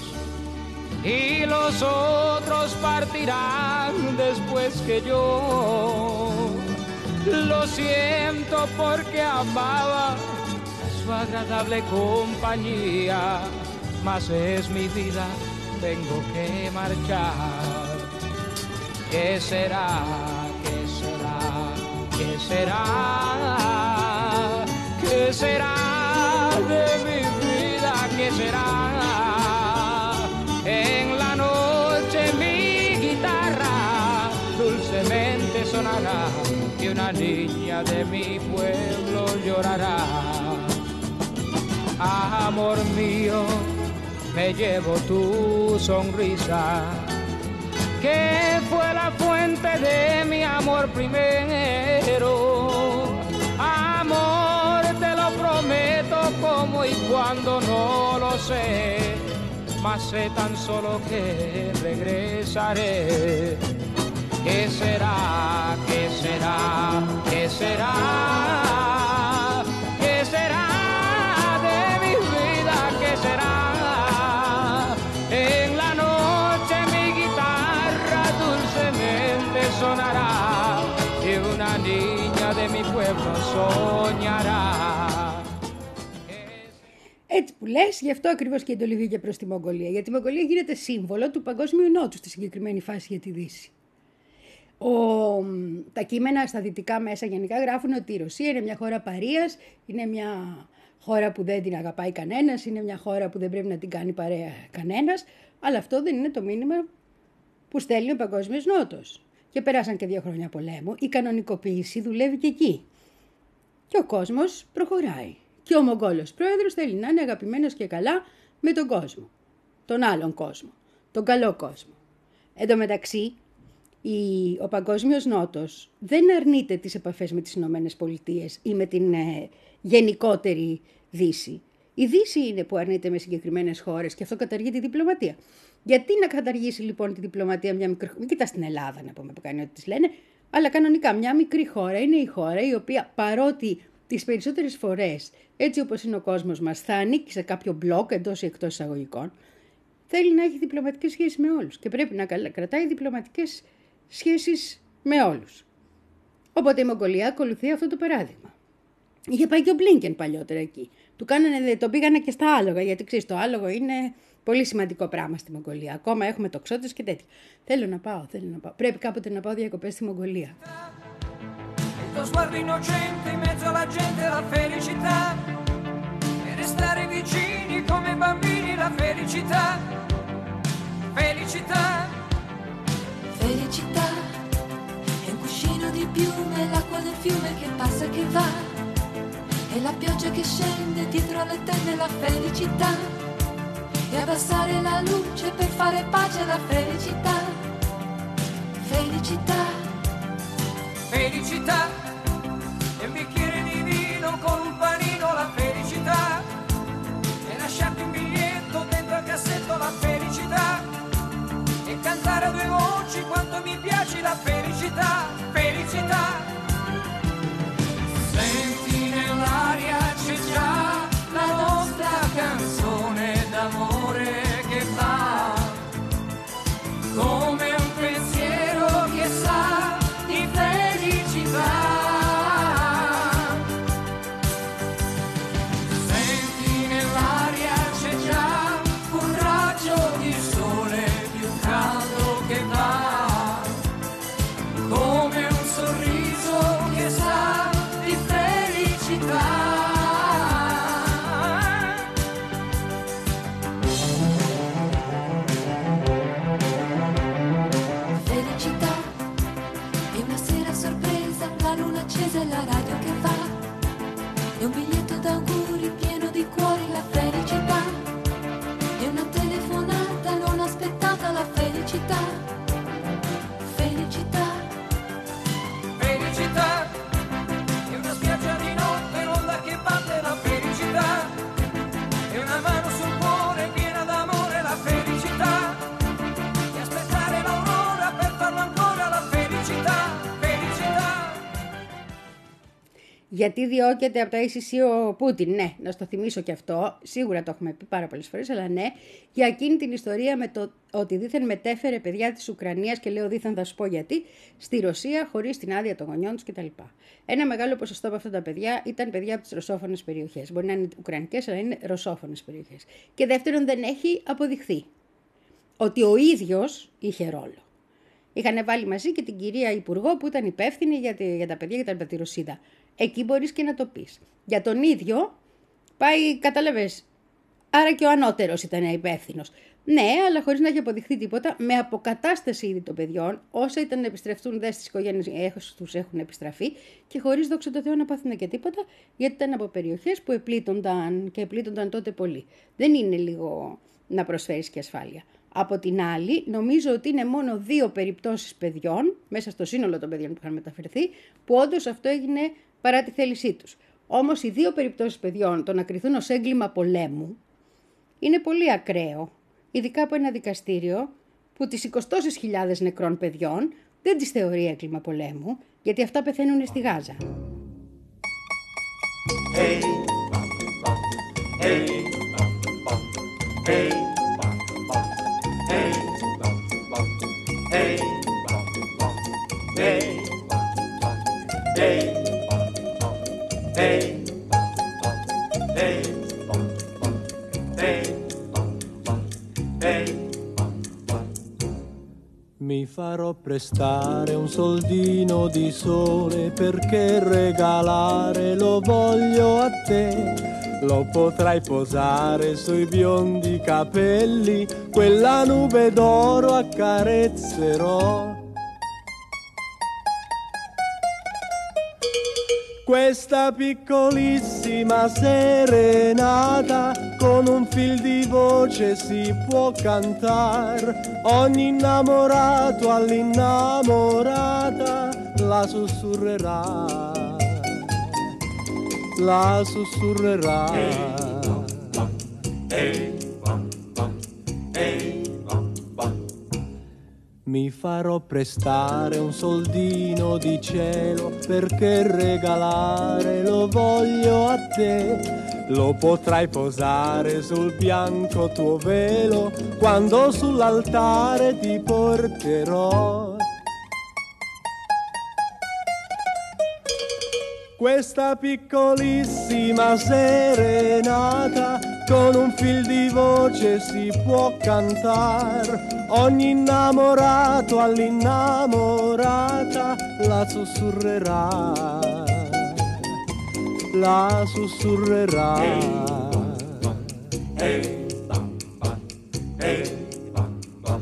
y los otros partirán después que yo. Lo siento porque amaba su agradable compañía, mas es mi vida, tengo que marchar. ¿Qué será? ¿Qué será? ¿Qué será? ¿Qué será de mi vida? ¿Qué será? En la noche mi guitarra dulcemente sonará y una niña de mi pueblo llorará. Amor mío, me llevo tu sonrisa, que fue la fuente de mi amor primero. Amor, te lo prometo, como y cuando no lo sé, mas sé tan solo que regresaré. ¿Qué será? ¿Qué será? ¿Qué será? ¿Qué será de mi vida? ¿Qué será? En la noche mi guitarra dulcemente sonará y una niña de mi pueblo soñará. Έτσι που λες, γι' αυτό ακριβώς και η εντολή βγήκε προς τη Μογγολία. Γιατί η Μογγολία γίνεται σύμβολο του παγκόσμιου νότου στη συγκεκριμένη φάση για τη Δύση. Ο, τα κείμενα στα δυτικά μέσα γενικά γράφουν ότι η Ρωσία είναι μια χώρα παρείας, είναι μια χώρα που δεν την αγαπάει κανένας, είναι μια χώρα που δεν πρέπει να την κάνει παρέα κανένας, αλλά αυτό δεν είναι το μήνυμα που στέλνει ο παγκόσμιος νότος. Και περάσαν και δύο χρόνια πολέμου, η κανονικοποίηση δουλεύει και εκεί. Και ο κόσμος προχωράει. Και ο Μογγόλος πρόεδρος θέλει να είναι αγαπημένος και καλά με τον κόσμο. Τον άλλον κόσμο. Τον καλό κόσμο. Εν τω μεταξύ, η, ο παγκόσμιος νότος δεν αρνείται τις επαφές με τις Ηνωμένες Πολιτείες ή με την ε, γενικότερη Δύση. Η Δύση είναι που αρνείται με συγκεκριμένες χώρες και αυτό καταργεί τη διπλωματία. Γιατί να καταργήσει λοιπόν τη διπλωματία μια μικρή χώρα? Μην κοιτάς την Ελλάδα να πούμε που κάνει ό,τι της λένε, αλλά κανονικά μια μικρή χώρα είναι η χώρα η οποία παρότι τις περισσότερες φορές, έτσι όπως είναι ο κόσμος μας, θα ανήκει σε κάποιο μπλοκ εντός ή εκτός εισαγωγικών, θέλει να έχει διπλωματικές σχέσεις με όλους και πρέπει να κρατάει διπλωματικές σχέσεις με όλους. Οπότε η Μογγολία ακολουθεί αυτό το παράδειγμα. Είχε πάει και ο Μπλίνκεν παλιότερα εκεί. Του κάνανε, το πήγανε και στα άλογα, γιατί ξέρεις, το άλογο είναι πολύ σημαντικό πράγμα στη Μογγολία. Ακόμα έχουμε τοξότες και τέτοια. Θέλω να πάω, θέλω να πάω. Πρέπει κάποτε να πάω διακοπές στη Μογγολία. Lo sguardo innocente in mezzo alla gente, la felicità, e restare vicini come bambini, la felicità, felicità, felicità, è un cuscino di piume, l'acqua del fiume che passa e che va, e la pioggia che scende dietro le tende, la felicità, e abbassare la luce per fare pace, la felicità, felicità, felicità. E un bicchiere di vino con un panino, la felicità, e lasciarti un biglietto dentro al cassetto, la felicità, e cantare a due voci quanto mi piace, la felicità, felicità. Senti nell'aria c'è già la nostra canzone d'amore che va come un pensiero che sa di felicità. Come è un biglietto d'auguri pieno di cuori, la felicità, è una telefonata non aspettata, la felicità, felicità. Felicità, è una spiaggia di notte, l'onda che batte, la felicità, è una mano sul cuore piena d'amore, la felicità, e aspettare l'aurora per farlo ancora, la felicità, felicità. Γιατί διώκεται από τα άι σι σι ο Πούτιν? Ναι, να στο θυμίσω και αυτό. Σίγουρα το έχουμε πει πάρα πολλές φορές, αλλά ναι, για εκείνη την ιστορία με το ότι δήθεν μετέφερε παιδιά της Ουκρανίας, και λέω δήθεν, θα σου πω γιατί, στη Ρωσία χωρίς την άδεια των γονιών τους κτλ. Ένα μεγάλο ποσοστό από αυτά τα παιδιά ήταν παιδιά από τις ρωσόφωνες περιοχές. Μπορεί να είναι ουκρανικές, αλλά είναι ρωσόφωνες περιοχές. Και δεύτερον, δεν έχει αποδειχθεί ότι ο ίδιος είχε ρόλο. Είχαν βάλει μαζί και την κυρία Υπουργό που ήταν υπεύθυνη για, τη, για τα παιδιά και τα τη Ρωσίδα. Εκεί μπορείς και να το πεις. Για τον ίδιο πάει, κατάλαβες, άρα και ο ανώτερος ήταν υπεύθυνος. Ναι, αλλά χωρίς να έχει αποδειχθεί τίποτα, με αποκατάσταση ήδη των παιδιών, όσα ήταν να επιστρεφτούν, δε στις οικογένειες τους έχουν επιστραφεί, και χωρίς, δόξα τω Θεώ, να πάθουν και τίποτα, γιατί ήταν από περιοχές που επλήττονταν και επλήττονταν τότε πολύ. Δεν είναι λίγο να προσφέρεις και ασφάλεια. Από την άλλη, νομίζω ότι είναι μόνο δύο περιπτώσεις παιδιών, μέσα στο σύνολο των παιδιών που είχαν μεταφερθεί, που όντως αυτό έγινε παρά τη θέλησή τους. Όμως οι δύο περιπτώσεις παιδιών, το να κριθούν ως έγκλημα πολέμου, είναι πολύ ακραίο, ειδικά από ένα δικαστήριο που τις εικοσιτόσες χιλιάδες νεκρών παιδιών δεν τις θεωρεί έγκλημα πολέμου, γιατί αυτά πεθαίνουν στη Γάζα. Hey, hey, hey, hey, hey, hey, hey, hey, hey, hey, hey. Mi farò prestare un soldino di sole perché regalare lo voglio a te. Lo potrai posare sui biondi capelli, quella nube d'oro accarezzerò. Questa piccolissima serenata con un fil di voce si può cantar. Ogni innamorato all'innamorata la sussurrerà, la sussurrerà. Mi farò prestare un soldino di cielo perché regalare lo voglio a te. Lo potrai posare sul bianco tuo velo quando sull'altare ti porterò. Questa piccolissima serenata con un fil di voce si può cantar. Ogni innamorato all'innamorata la sussurrerà, la sussurrerà. Hey, bam, bam, hey, bam, bam.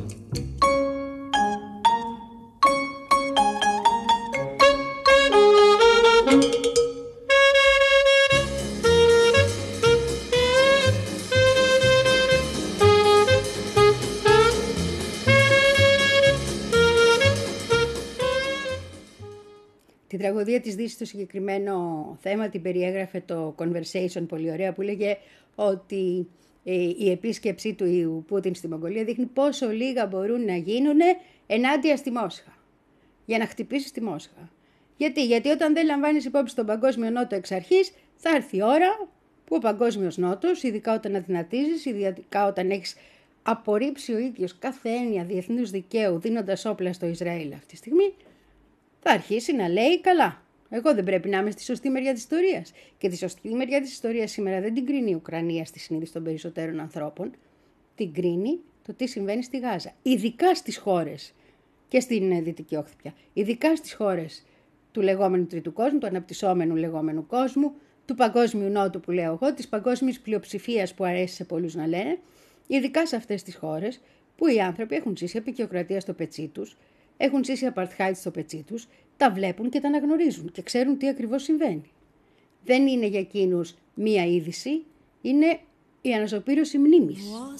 Την τραγωδία της Δύσης, το συγκεκριμένο θέμα, την περιέγραφε το Conversation πολύ ωραία, που λέγε ότι η επίσκεψή του Πούτιν στη Μογγολία δείχνει πόσο λίγα μπορούν να γίνουν ενάντια στη Μόσχα, για να χτυπήσει τη Μόσχα. Γιατί, Γιατί όταν δεν λαμβάνεις υπόψη τον Παγκόσμιο Νότο εξ αρχής, θα έρθει η ώρα που ο Παγκόσμιος Νότος, ειδικά όταν αδυνατίζεις, ειδικά όταν έχεις απορρίψει ο ίδιος κάθε έννοια διεθνούς δικαίου δίνοντας όπλα στο Ισραήλ αυτή τη στιγμή, θα αρχίσει να λέει καλά. Εγώ δεν πρέπει να είμαι στη σωστή μεριά της ιστορίας. Και τη σωστή μεριά της ιστορίας σήμερα δεν την κρίνει η Ουκρανία στη συνείδηση των περισσότερων ανθρώπων. Την κρίνει το τι συμβαίνει στη Γάζα. Ειδικά στις χώρες, και στην Δυτική Όχθη πια, ειδικά στις χώρες του λεγόμενου τρίτου κόσμου, του αναπτυσσόμενου λεγόμενου κόσμου, του Παγκόσμιου Νότου που λέω εγώ, της παγκόσμιας πλειοψηφίας που αρέσει σε πολλούς να λένε, ειδικά σε αυτές τις χώρες που οι άνθρωποι έχουν ζήσει αποικιοκρατία στο πετσί τους, έχουν ζήσει apartheid στο πετσί τους, τα βλέπουν και τα αναγνωρίζουν και ξέρουν τι ακριβώς συμβαίνει. δεν είναι για εκείνους μία είδηση, είναι η αναζωπήρωση μνήμης.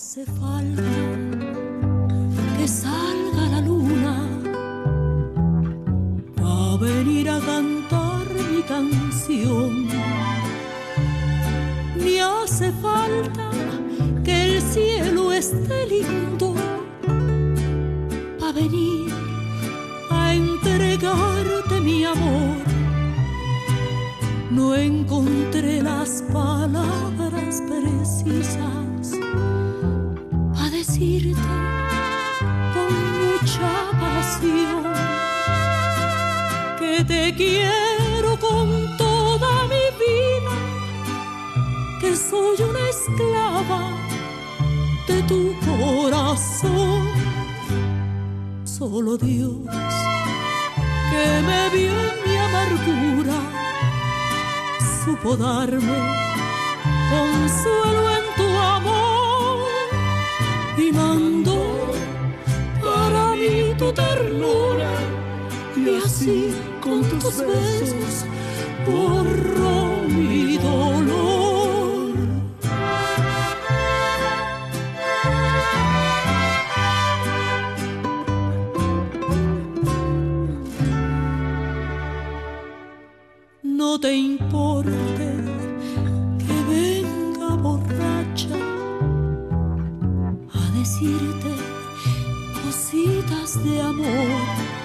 Que salga la luna a venir a cantar mi canción. Ni hace falta que el cielo esté lindo a venir a entregarte mi amor. No encontré las palabras precisas a decirte con mucha pasión que te quiero con toda mi vida, que soy una esclava de tu corazón. Solo Dios, que me vio en mi amargura, supo darme consuelo en tu amor y mandó para mí tu ternura, y así con tus besos borró mi dolor. No te importe que venga borracha a decirte cositas de amor.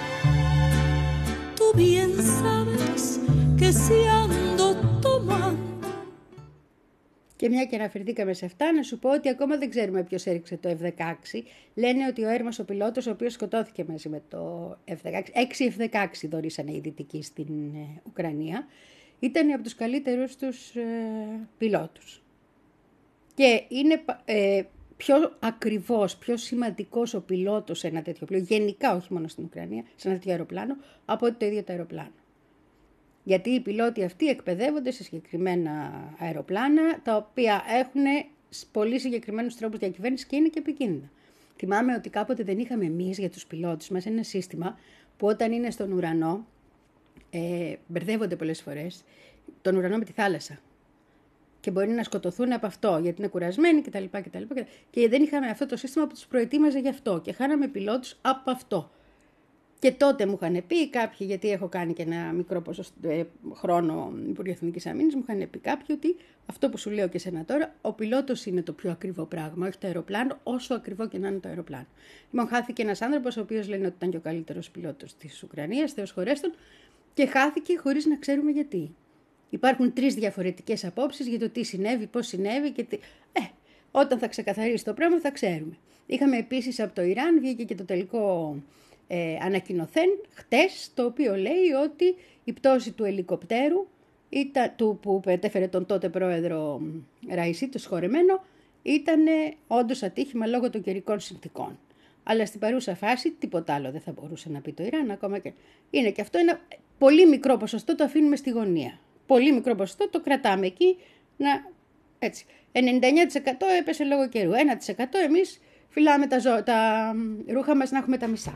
Tú bien sabes que si ando tomando. Και μια και αναφερθήκαμε σε αυτά, να σου πω ότι ακόμα δεν ξέρουμε ποιος έριξε το εφ δεκαέξι. Λένε ότι ο Έρμος ο πιλότος, ο οποίος σκοτώθηκε μαζί με το εφ δεκαέξι, έξι εφ δεκαέξι δωρήσανε οι Δυτικοί στην ε, Ουκρανία, ήταν από τους καλύτερους τους ε, πιλότους. Και είναι ε, πιο ακριβώς, πιο σημαντικός ο πιλότος σε ένα τέτοιο πλοίο, γενικά όχι μόνο στην Ουκρανία, σε ένα τέτοιο αεροπλάνο, από ότι το ίδιο το αεροπλάνο. Γιατί οι πιλότοι αυτοί εκπαιδεύονται σε συγκεκριμένα αεροπλάνα, τα οποία έχουν πολύ συγκεκριμένους τρόπους διακυβέρνησης και είναι και επικίνδυνα. Θυμάμαι ότι κάποτε δεν είχαμε εμείς για τους πιλότους μας ένα σύστημα που όταν είναι στον ουρανό, ε, μπερδεύονται πολλές φορές, τον ουρανό με τη θάλασσα. Και μπορεί να σκοτωθούν από αυτό, γιατί είναι κουρασμένοι κτλ. κτλ. Και δεν είχαμε αυτό το σύστημα που τους προετοίμαζε γι' αυτό. Και χάναμε πιλότους από αυτό. Και τότε μου είχαν πει κάποιοι, γιατί έχω κάνει και ένα μικρό ποσοστό, ε, χρόνο Υπουργείο Εθνικής Αμήνης, μου είχαν πει κάποιοι ότι αυτό που σου λέω και σένα τώρα, ο πιλότος είναι το πιο ακριβό πράγμα, όχι το αεροπλάνο, όσο ακριβό και να είναι το αεροπλάνο. Λοιπόν, χάθηκε ένας άνθρωπος, ο οποίος λένε ότι ήταν και ο καλύτερος πιλότος της Ουκρανίας, Θεός χωρέστον, και χάθηκε χωρίς να ξέρουμε γιατί. Υπάρχουν τρεις διαφορετικές απόψεις για το τι συνέβη, πώς συνέβη και τι. Ε, όταν θα ξεκαθαρίσει το πράγμα θα ξέρουμε. Είχαμε επίσης από το Ιράν, βγήκε και το τελικό ε, ανακοινωθέν χτες, το οποίο λέει ότι η πτώση του ελικοπτέρου ήταν, του, που πετέφερε τον τότε πρόεδρο Ραϊσί, το σχορεμένο, ήταν όντως ατύχημα λόγω των καιρικών συνθηκών. Αλλά στην παρούσα φάση τίποτα άλλο δεν θα μπορούσε να πει το Ιράν, ακόμα και είναι και αυτό ένα πολύ μικρό ποσοστό, το αφήνουμε στη γωνία. Πολύ μικρό ποσοστό, το κρατάμε εκεί, να, έτσι. ενενήντα εννέα τοις εκατό έπεσε λόγω καιρού, ένα τοις εκατό εμείς φυλάμε τα, ζω, τα ρούχα μας να έχουμε τα μισά.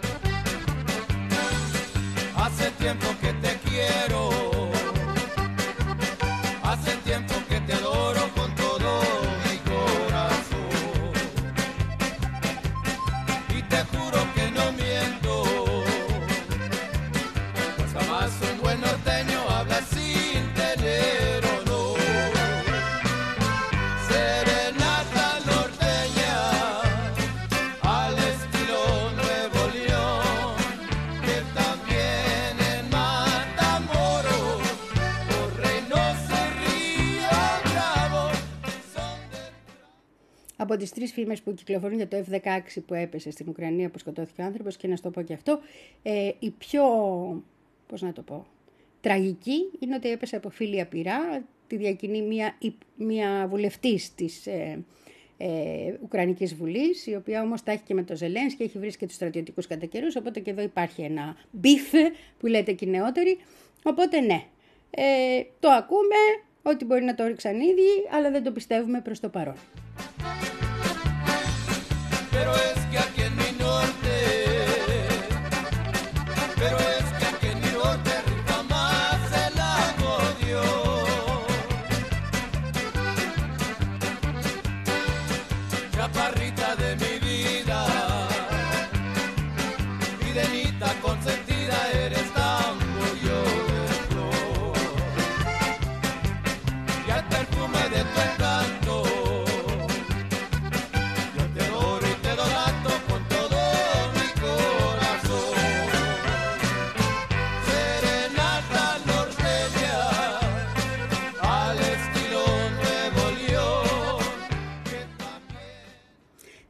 Hace tiempo que te quiero, hace tiempo que te adoro con todo mi corazón, y te juro que no miento, pues jamás un buen norteño habla sin tener honor. Serenata norteña al estilo Nuevo León, que también en Matamoros por Reynosa y Río Bravo son de... Από τις τρεις φήμες που κυκλοφορούν για το εφ δεκαέξι που έπεσε στην Ουκρανία, που σκοτώθηκε ο άνθρωπος, και να σου το πω και αυτό, ε, η πιο, πώς να το πω, τραγική είναι ότι έπεσε από φίλια πυρά, τη διακινεί μια, μια βουλευτής της ε, ε, Ουκρανικής Βουλής, η οποία όμως τα έχει και με το Ζελένσκι και έχει βρει και τους στρατιωτικούς κατά καιρούς, οπότε και εδώ υπάρχει ένα μπιφ που λέτε και οι νεότεροι, οπότε ναι, ε, το ακούμε ότι μπορεί να το ρίξαν ήδη, αλλά δεν το πιστεύουμε προς το παρόν. Pero es que aquí en mi norte, pero es que aquí en mi norte rifa más el acordeón.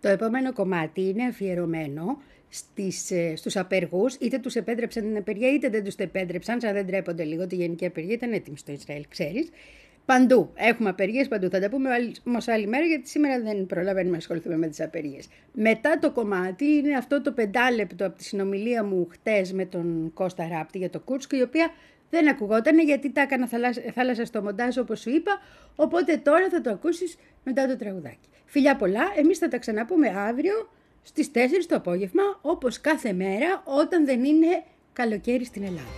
Το επόμενο κομμάτι είναι αφιερωμένο στις, στους απεργούς, είτε τους επέτρεψαν την απεργία είτε δεν τους το επέτρεψαν, σαν δεν τρέπονται λίγο, τη γενική απεργία ήταν έτοιμη στο Ισραήλ, ξέρεις. Παντού, έχουμε απεργίες παντού, θα τα πούμε όμως άλλη μέρα γιατί σήμερα δεν προλαβαίνουμε να ασχοληθούμε με τις απεργίες. Μετά το κομμάτι είναι αυτό το πεντάλεπτο από τη συνομιλία μου χτες με τον Κώστα Ράπτη για το Κούρσκ, η οποία δεν ακουγότανε γιατί τα έκανα θάλασσα στο μοντάζ όπως σου είπα, οπότε τώρα θα το ακούσεις μετά το τραγουδάκι. Φιλιά πολλά, εμείς θα τα ξαναπούμε αύριο στις τέσσερις το απόγευμα, όπως κάθε μέρα όταν δεν είναι καλοκαίρι στην Ελλάδα.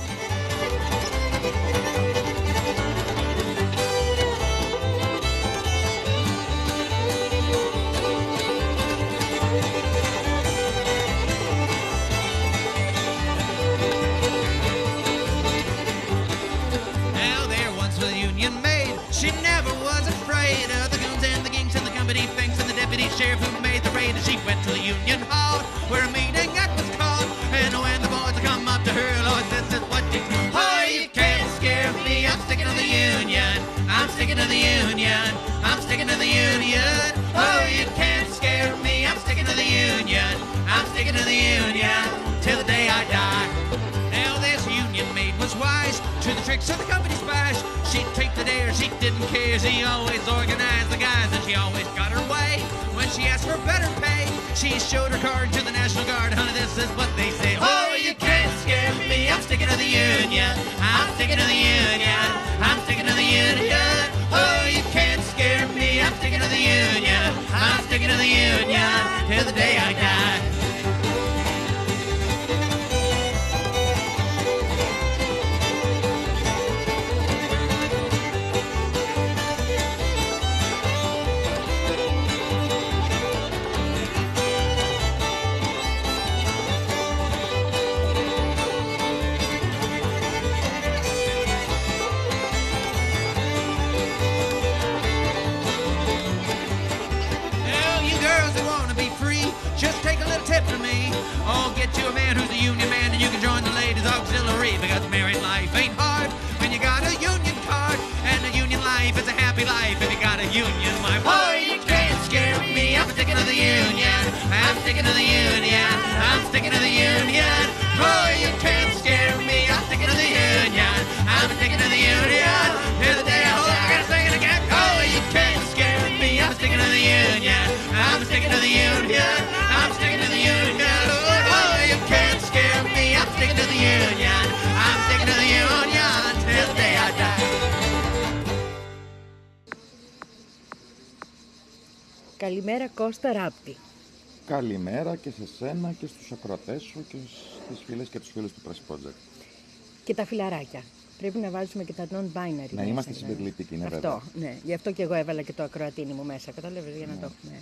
She never was afraid of the goons and the gangs and the company thanks and the deputy sheriff who made the raid. And she went to the union hall where a meeting that was called. And when the boys come up to her, Lord, this is what you do. Oh, you can't scare me. I'm sticking to the union. I'm sticking to the union. I'm sticking to the union. Oh, you can't scare me. I'm sticking to the union. I'm sticking to the union till the day I die. Now this union maid was wise to the tricks of the company's spies. She'd take the dare, she didn't care. She always organized the guys and she always got her way. When she asked for better pay, she showed her card to the National Guard. Honey, this is what they say. Oh, you can't scare me. I'm sticking to the union. I'm sticking to the union. I'm sticking to the union. Oh, you can't scare me. I'm sticking to the union. I'm sticking to the union till the day I die. For me, oh, get you a man who's a union man and you can join the ladies auxiliary because married life ain't hard when you got a union card and a union life is a happy life if you got a union wife. Oh, you can't scare me. I'm sticking to the union. I'm sticking to the union. I'm sticking to the union. Oh, you can't scare me. I'm sticking to the union. I'm sticking to the union. Till the day I hope I gotta sing it again. Oh, you can't scare me. I'm sticking to the union. I'm sticking to the union. I'm sticking to the union. Oh, you can't scare me. I'm sticking to the union. I'm sticking to the union till the day I die. Καλημέρα Κώστα Ράπτη. Καλημέρα και σε σένα και στους ακροατές σου και στις φίλες και τους φίλους του Press Project. Και τα φιλαράκια. Πρέπει να βάζουμε και τα non-binary. Να είμαστε συμπεριληπτικοί, είναι βέβαια. Αυτό, ναι. Γι' αυτό και εγώ έβαλα και το ακροατίνι μου μέσα. Κατάλαβες, για να ναι. το έχουμε.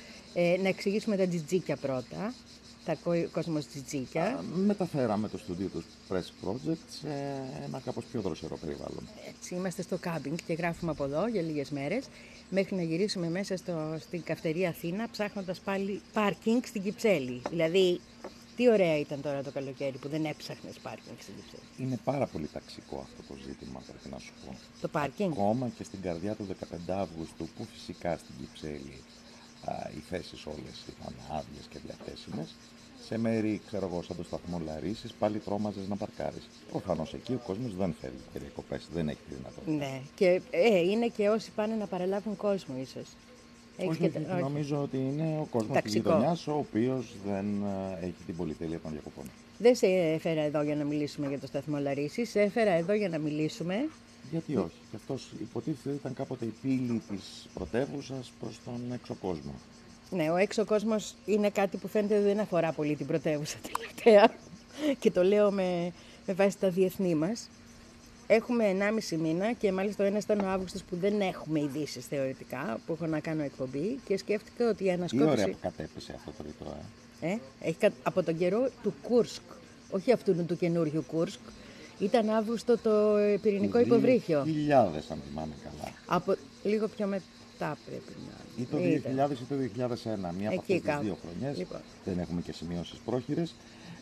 Ε, να εξηγήσουμε τα τζιτζίκια πρώτα. Τα κόσμος τζιτζίκια. Μεταφέραμε το στούντιο του Press Project σε ένα κάπως πιο δροσερό περιβάλλον. Έτσι, είμαστε στο κάμπινγκ και γράφουμε από εδώ για λίγες μέρες. Μέχρι να γυρίσουμε μέσα στο, στην καυτερία Αθήνα, ψάχνοντας πάλι πάρκινγκ στην Κυψέλη. Δηλαδή, τι ωραία ήταν τώρα το καλοκαίρι που δεν έψαχνες πάρκινγκ στην Κυψέλη. Είναι πάρα πολύ ταξικό αυτό το ζήτημα, πρέπει να σου πω. Το πάρκινγκ. Ακόμα και στην καρδιά του δεκαπέντε Αυγούστου, που φυσικά στην Κυψέλη α, οι θέσεις όλες ήταν άδειες και διαθέσιμες. Σε μέρη, ξέρω εγώ, σαν το σταθμό Λαρίσης, πάλι τρόμαζες να παρκάρεις. Προφανώς εκεί ο κόσμος δεν φεύγει και διακοπές, δεν έχει τη δυνατότητα. Ναι, και ε, είναι και όσοι πάνε να παραλάβουν κόσμο, ίσως. Όχι, και... όχι, νομίζω ότι είναι ο κόσμος της γειτονιάς, ο οποίος δεν uh, έχει την πολυτέλεια των διακοπών. Δεν σε έφερα εδώ για να μιλήσουμε για το σταθμό Λαρίσης, σε έφερα εδώ για να μιλήσουμε. Γιατί όχι, και αυτός υποτίθεται ήταν κάποτε η πύλη της πρωτεύουσας προς τον έξω κόσμο. Ναι, ο έξω κόσμος είναι κάτι που φαίνεται δεν αφορά πολύ την πρωτεύουσα τελευταία και το λέω με, με βάση τα διεθνή μας. Έχουμε ενάμιση μήνα και μάλιστα ο ένας ήταν ο Αύγουστος που δεν έχουμε ειδήσεις θεωρητικά, που έχω να κάνω εκπομπή και σκέφτηκα ότι η ανασκόπηση... Τι ωραία που κατέπεσε αυτό το ρητό, ε. ε έχει, από τον καιρό του Κούρσκ, όχι αυτού του καινούριου Κούρσκ, ήταν Αύγουστο το πυρηνικό υποβρύχιο. δύο χιλιάδες, αν θυμάμαι καλά. Από λίγο πιο μετά. Πρέπει να... Ή το δύο χιλιάδες ή το δύο χιλιάδες ένα, μία από αυτές τις δύο χρονιές. Λοιπόν. Δεν έχουμε και σημειώσεις πρόχειρες.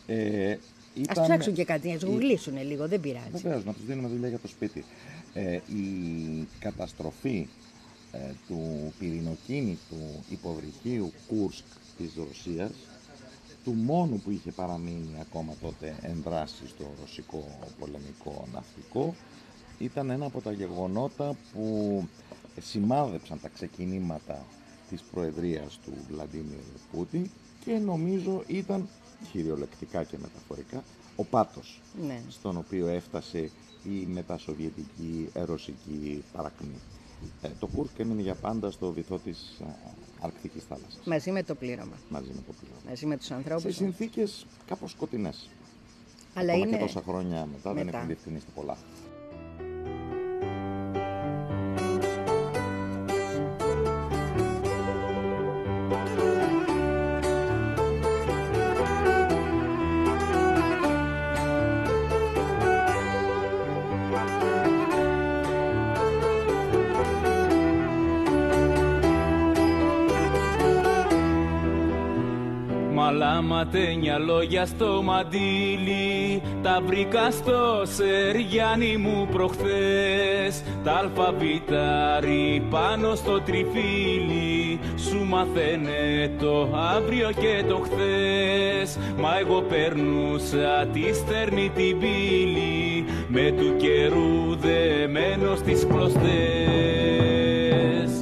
Ε, ήταν... Ας ψάξουν και κάτι, ας γουγλίσουν η... λίγο, δεν πειράζει. Βεβαίως, να τους δίνουμε δουλειά για το σπίτι. Ε, η καταστροφή ε, του πυρηνοκίνητου υποβρυχίου Κούρσκ της Ρωσίας, του μόνου που είχε παραμείνει ακόμα τότε εν δράση στο ρωσικό πολεμικό ναυτικό. Ήταν ένα από τα γεγονότα που σημάδεψαν τα ξεκινήματα της προεδρίας του Βλαντίμιρ Πούτιν και νομίζω ήταν κυριολεκτικά και μεταφορικά ο πάτος, ναι, στον οποίο έφτασε η μετασοβιετική ρωσική παρακμή. Ε, το Κούρσκ έμεινε για πάντα στο βυθό της α, Αρκτικής θάλασσας. Μαζί με το πλήρωμα. Μαζί με το πλήρωμα. Μαζί με τους ανθρώπους. Σε συνθήκες κάπως σκοτεινές. Αλλά ακόμα είναι... και τόσα χρόνια μετά, μετά δεν έχουν διευκρινίσει πολλά. Μαλάματένια λόγια στο μαντίλι, τα βρήκα στο Σεριάνι μου προχθές. Τα αλφαβητάρι πάνω στο τριφύλι, σου μαθαίνε το αύριο και το χθες. Μα εγώ περνούσα τη στερνή την πύλη, με του καιρού δεμένο στις κλωστές.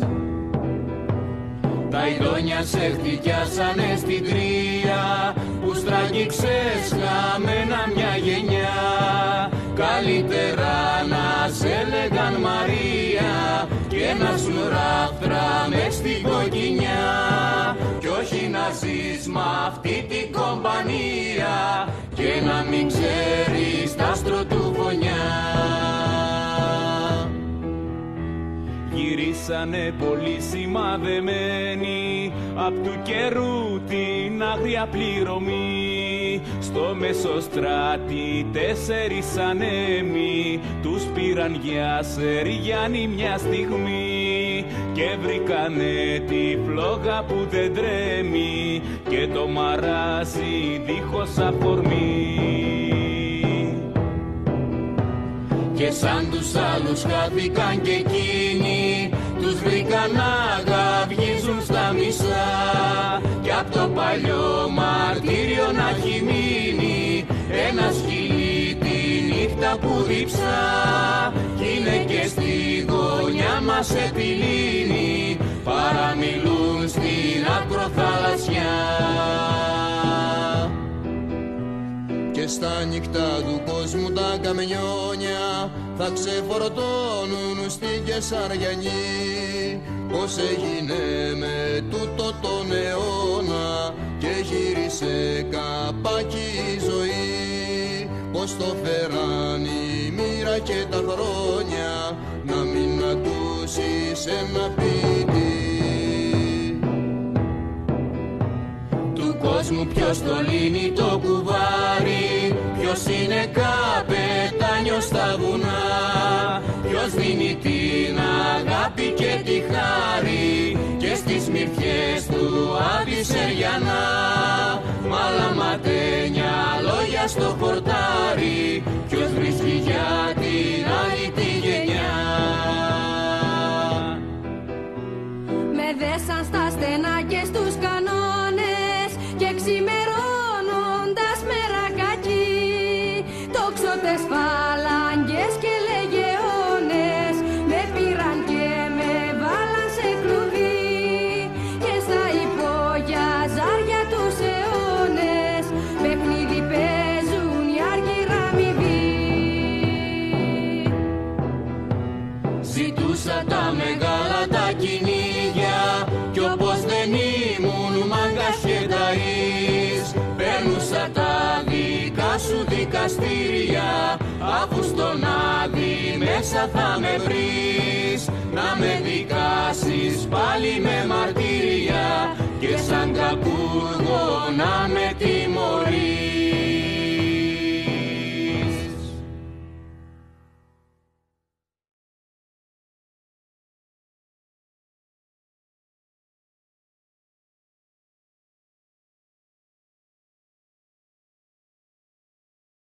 Τα ειδόνια σε χτυκιάσανε στην τρία, που στραγγίξες χαμένα μια γενιά. Καλύτερα να σε λέγαν Μαρία και να σου ράφτρα μες στην κοκκινιά, κι όχι να ζεις μ' αυτή την κομπανία και να μην ξέρεις τ' άστρο του φωνιά. Γυρίσανε πολύ σημαδεμένοι απ' του καιρού την άγρια πληρωμή. Στο Μεσοστράτη τέσσερις ανέμοι τους πήραν για Σεριάνι μια στιγμή και βρήκανε τη φλόγα που δεν τρέμει και το μαράζι δίχως αφορμή. Και σαν τους άλλους χάθηκαν και εκείνοι, τους βρήκαν να γαυγίζουν στα μισά, κι απ' το παλιό μαρτύριο να έχει μείνει ένα σκυλί τη νύχτα που διψά. Κι είναι και στη γωνιά μας σε τη λίμνη, παραμιλούν στην ακροθαλασσιά. Και στα νύχτα του κόσμου τα καμιόνια θα ξεφορτώνουν στην Κεσαριανή. Πώς έγινε με τούτο τον αιώνα και γύρισε καπάκι η ζωή. Πώς το φέραν η μοίρα και τα χρόνια να μην ακούσεις ένα ποιητή. Κόσμου ποιος το λύνει το κουβάρι, ποιος είναι καπετάνιος στα βουνά, ποιος δίνει την αγάπη και τη χάρη και στις μυρφιές του Αντισεριανά. Μαλαματένια λόγια στο χορτάρι, ποιος βρίσκει για την άλλη τη γενιά. Με δέσαν στα στενά και στους κανόνες και ξημερώνοντας μερακάκι, τόξωτες φαλάγγες και λεγεώνες με πήραν και με βάλαν σε κλουβί. Και στα υπόγεια ζάρια τους αιώνες παιχνίδι παίζουν οι άργυρα αμοιβοί. Ζητούσα τα μεγάλα τα κυνήγια κι όπως δεν ήμουν μάγκας και ταΐς, παίρνουσα τα δικά σου δικαστήρια, αφού στον Άδη μέσα θα με βρεις, να με δικάσεις πάλι με μαρτύρια και σαν κακούργο να με τιμωρείς.